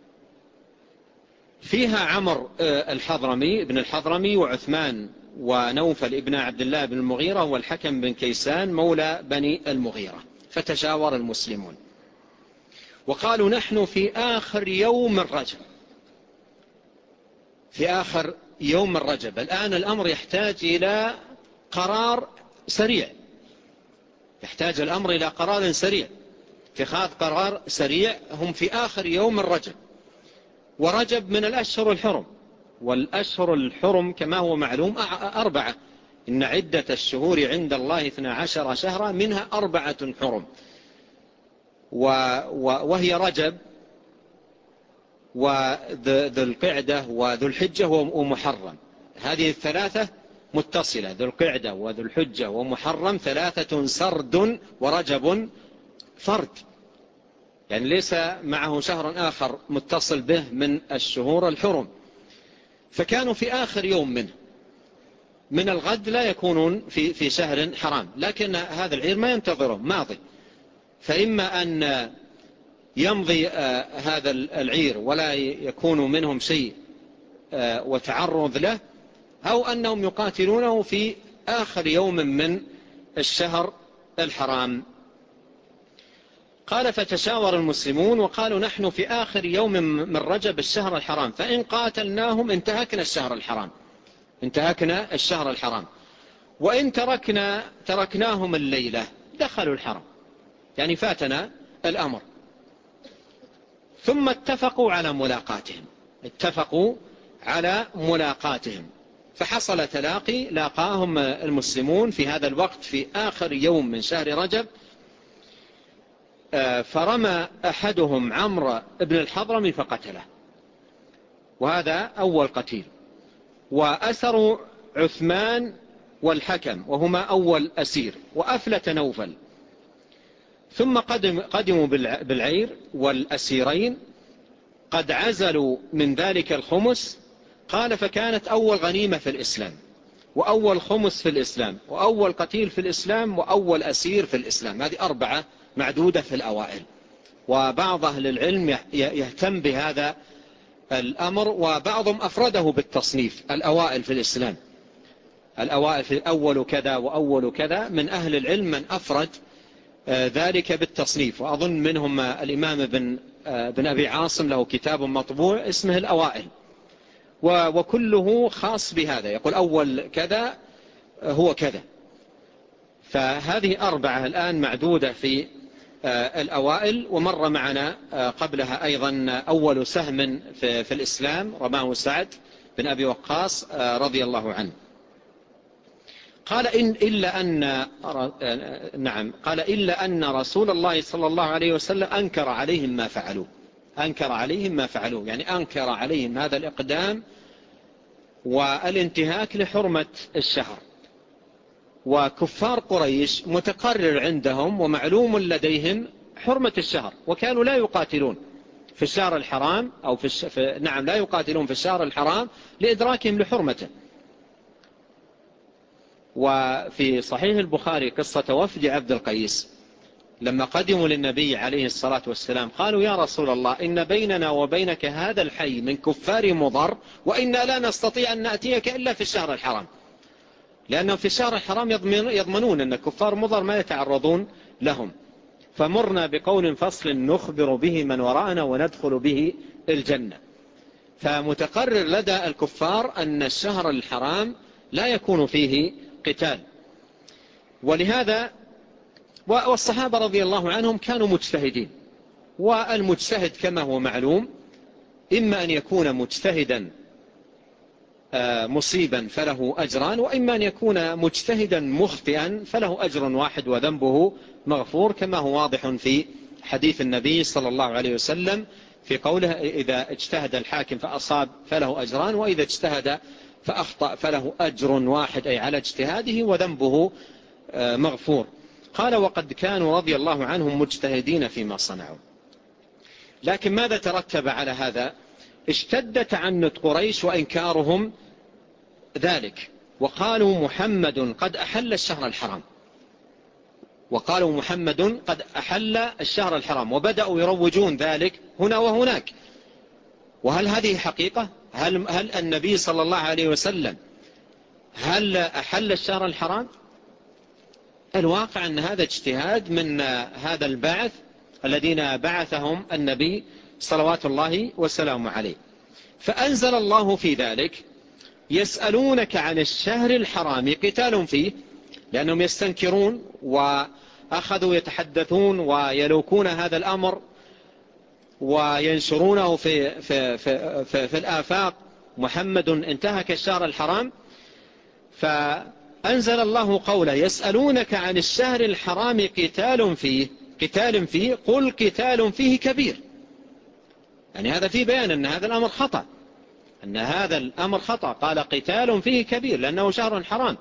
فيها عمر الحضرمي ابن الحضرمي وعثمان ونوفل ابن عبد الله بن المغيرة والحكم بن كيسان مولى بني المغيرة. فتشاور المسلمون وقالوا نحن في آخر يوم الرجب، في آخر يوم الرجب، الآن الأمر يحتاج إلى قرار سريع، يحتاج الأمر إلى قرار سريع، اتخاذ قرار سريع. هم في آخر يوم الرجب، ورجب من الأشهر الحرم، والأشهر الحرم كما هو معلوم 4، إن عدة الشهور عند الله 12 شهرا منها 4 حرم، وهي رجب وذو القعدة وذو الحجة ومحرم، هذه الثلاثة متصلة، ذو القعدة وذو الحجة ومحرم 3 سرد، ورجب فرد، يعني ليس معه شهر آخر متصل به من الشهور الحرم. فكانوا في آخر يوم من الغد لا يكونون في شهر حرام، لكن هذا العير ما ينتظره ماضي، فإما أن يمضي هذا العير ولا يكون منهم شيء وتعرض له، أو أنهم يقاتلونه في آخر يوم من الشهر الحرام. قال فتشاور المسلمون وقالوا نحن في آخر يوم من رجب الشهر الحرام، فإن قاتلناهم انتهكنا الشهر الحرام، انتهكنا الشهر الحرام، وإن تركناهم الليلة دخلوا الحرم، يعني فاتنا الأمر. ثم اتفقوا على ملاقاتهم، فحصل تلاقي، لاقاهم المسلمون في هذا الوقت في آخر يوم من شهر رجب، فرمى أحدهم عمرو بن الحضرمي فقتله، وهذا أول قتيل. وأسروا عثمان والحكم وهما أول أسير، وأفلت نوفل. ثم قدموا بالعير والأسيرين قد عزلوا من ذلك الخمس. قال فكانت أول غنيمة في الإسلام، وأول خمس في الإسلام، وأول قتيل في الإسلام، وأول أسير في الإسلام. هذه 4 معدودة في الأوائل. وبعض أهل العلم يهتم بهذا الأمر، وبعضهم أفرده بالتصنيف: الأوائل في الإسلام، الأوائل في أول كذا وأول كذا. من أهل العلم من أفرد ذلك بالتصنيف، وأظن منهم الإمام بن أبي عاصم له كتاب مطبوع اسمه الأوائل، وكله خاص بهذا، يقول أول كذا هو كذا. فهذه 4 الآن معدودة في الأوائل. ومر معنا قبلها أيضا أول سهم في الإسلام رماه سعد بن أبي وقاص رضي الله عنه. قال إلا أن رسول الله صلى الله عليه وسلم أنكر عليهم ما فعلوا. أنكر عليهم ما فعلوا يعني أنكر عليهم هذا الإقدام والانتهاك لحرمة الشهر. وكفار قريش متقرر عندهم ومعلوم لديهم حرمة الشهر، وكانوا لا يقاتلون في الشهر الحرام أو لا يقاتلون في الشهر الحرام لإدراكهم لحرمته. وفي صحيح البخاري قصة وفد عبد القيس لما قدموا للنبي عليه الصلاة والسلام قالوا: يا رسول الله، إن بيننا وبينك هذا الحي من كفار مضر، وإنا لا نستطيع أن نأتيك إلا في الشهر الحرام، لأنهم في الشهر الحرام يضمنون أن كفار مضر ما يتعرضون لهم. فمرنا بقول فصل نخبر به من وراءنا وندخل به الجنة. فمتقرر لدى الكفار أن الشهر الحرام لا يكون فيه قتال. ولهذا والصحابة رضي الله عنهم كانوا مجتهدين، والمجتهد كما هو معلوم إما أن يكون مجتهدا مصيبا فله أجران، وإما أن يكون مجتهدا مخطئا فله أجر واحد وذنبه مغفور، كما هو واضح في حديث النبي صلى الله عليه وسلم في قوله: إذا اجتهد الحاكم فأصاب فله أجران، وإذا اجتهد فأخطأ فله أجر واحد، أي على اجتهاده، وذنبه مغفور. قال: وقد كانوا رضي الله عنهم مجتهدين فيما صنعوا. لكن ماذا ترتب على هذا؟ اشتد تعنت قريش وإنكارهم ذلك، وقالوا: محمد قد أحل الشهر الحرام، وقالوا: محمد قد أحل الشهر الحرام، وبدأوا يروجون ذلك هنا وهناك. وهل هذه حقيقة؟ هل النبي صلى الله عليه وسلم هل أحل الشهر الحرام؟ الواقع أن هذا اجتهاد من هذا البعث الذين بعثهم النبي صلوات الله وسلامه عليه. فأنزل الله في ذلك: يسألونك عن الشهر الحرام قتال فيه، لأنهم يستنكرون وأخذوا يتحدثون ويلوكون هذا الأمر وينشرونه في الآفاق: محمد انتهك الشهر الحرام. فأنزل الله قوله: يسألونك عن الشهر الحرام قتال فيه قل قتال فيه كبير. يعني هذا فيه بيان أن هذا الأمر خطأ، أن هذا الأمر خطأ. قال: قتال فيه كبير لأنه شهر حرام.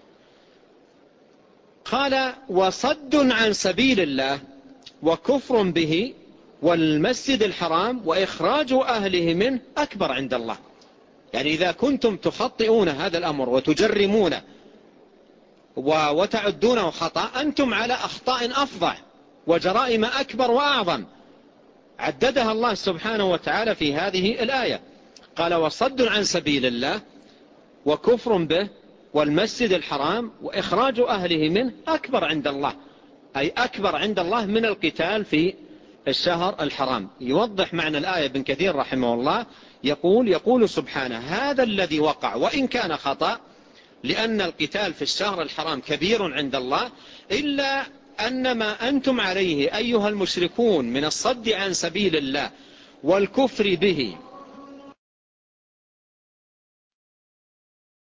قال: وصد عن سبيل الله وكفر به والمسجد الحرام وإخراج أهله منه أكبر عند الله. يعني إذا كنتم تخطئون هذا الأمر وتجرمونه وتعدونه خطأ، أنتم على أخطاء أفظع وجرائم أكبر وأعظم عددها الله سبحانه وتعالى في هذه الآية. قال: وصد عن سبيل الله وكفر به والمسجد الحرام وإخراج أهله منه أكبر عند الله، أي أكبر عند الله من القتال في الشهر الحرام. يوضح معنى الآية ابن كثير رحمه الله، يقول سبحانه: هذا الذي وقع وإن كان خطأ، لأن القتال في الشهر الحرام كبير عند الله، إلا أن ما أنتم عليه أيها المشركون من الصد عن سبيل الله والكفر به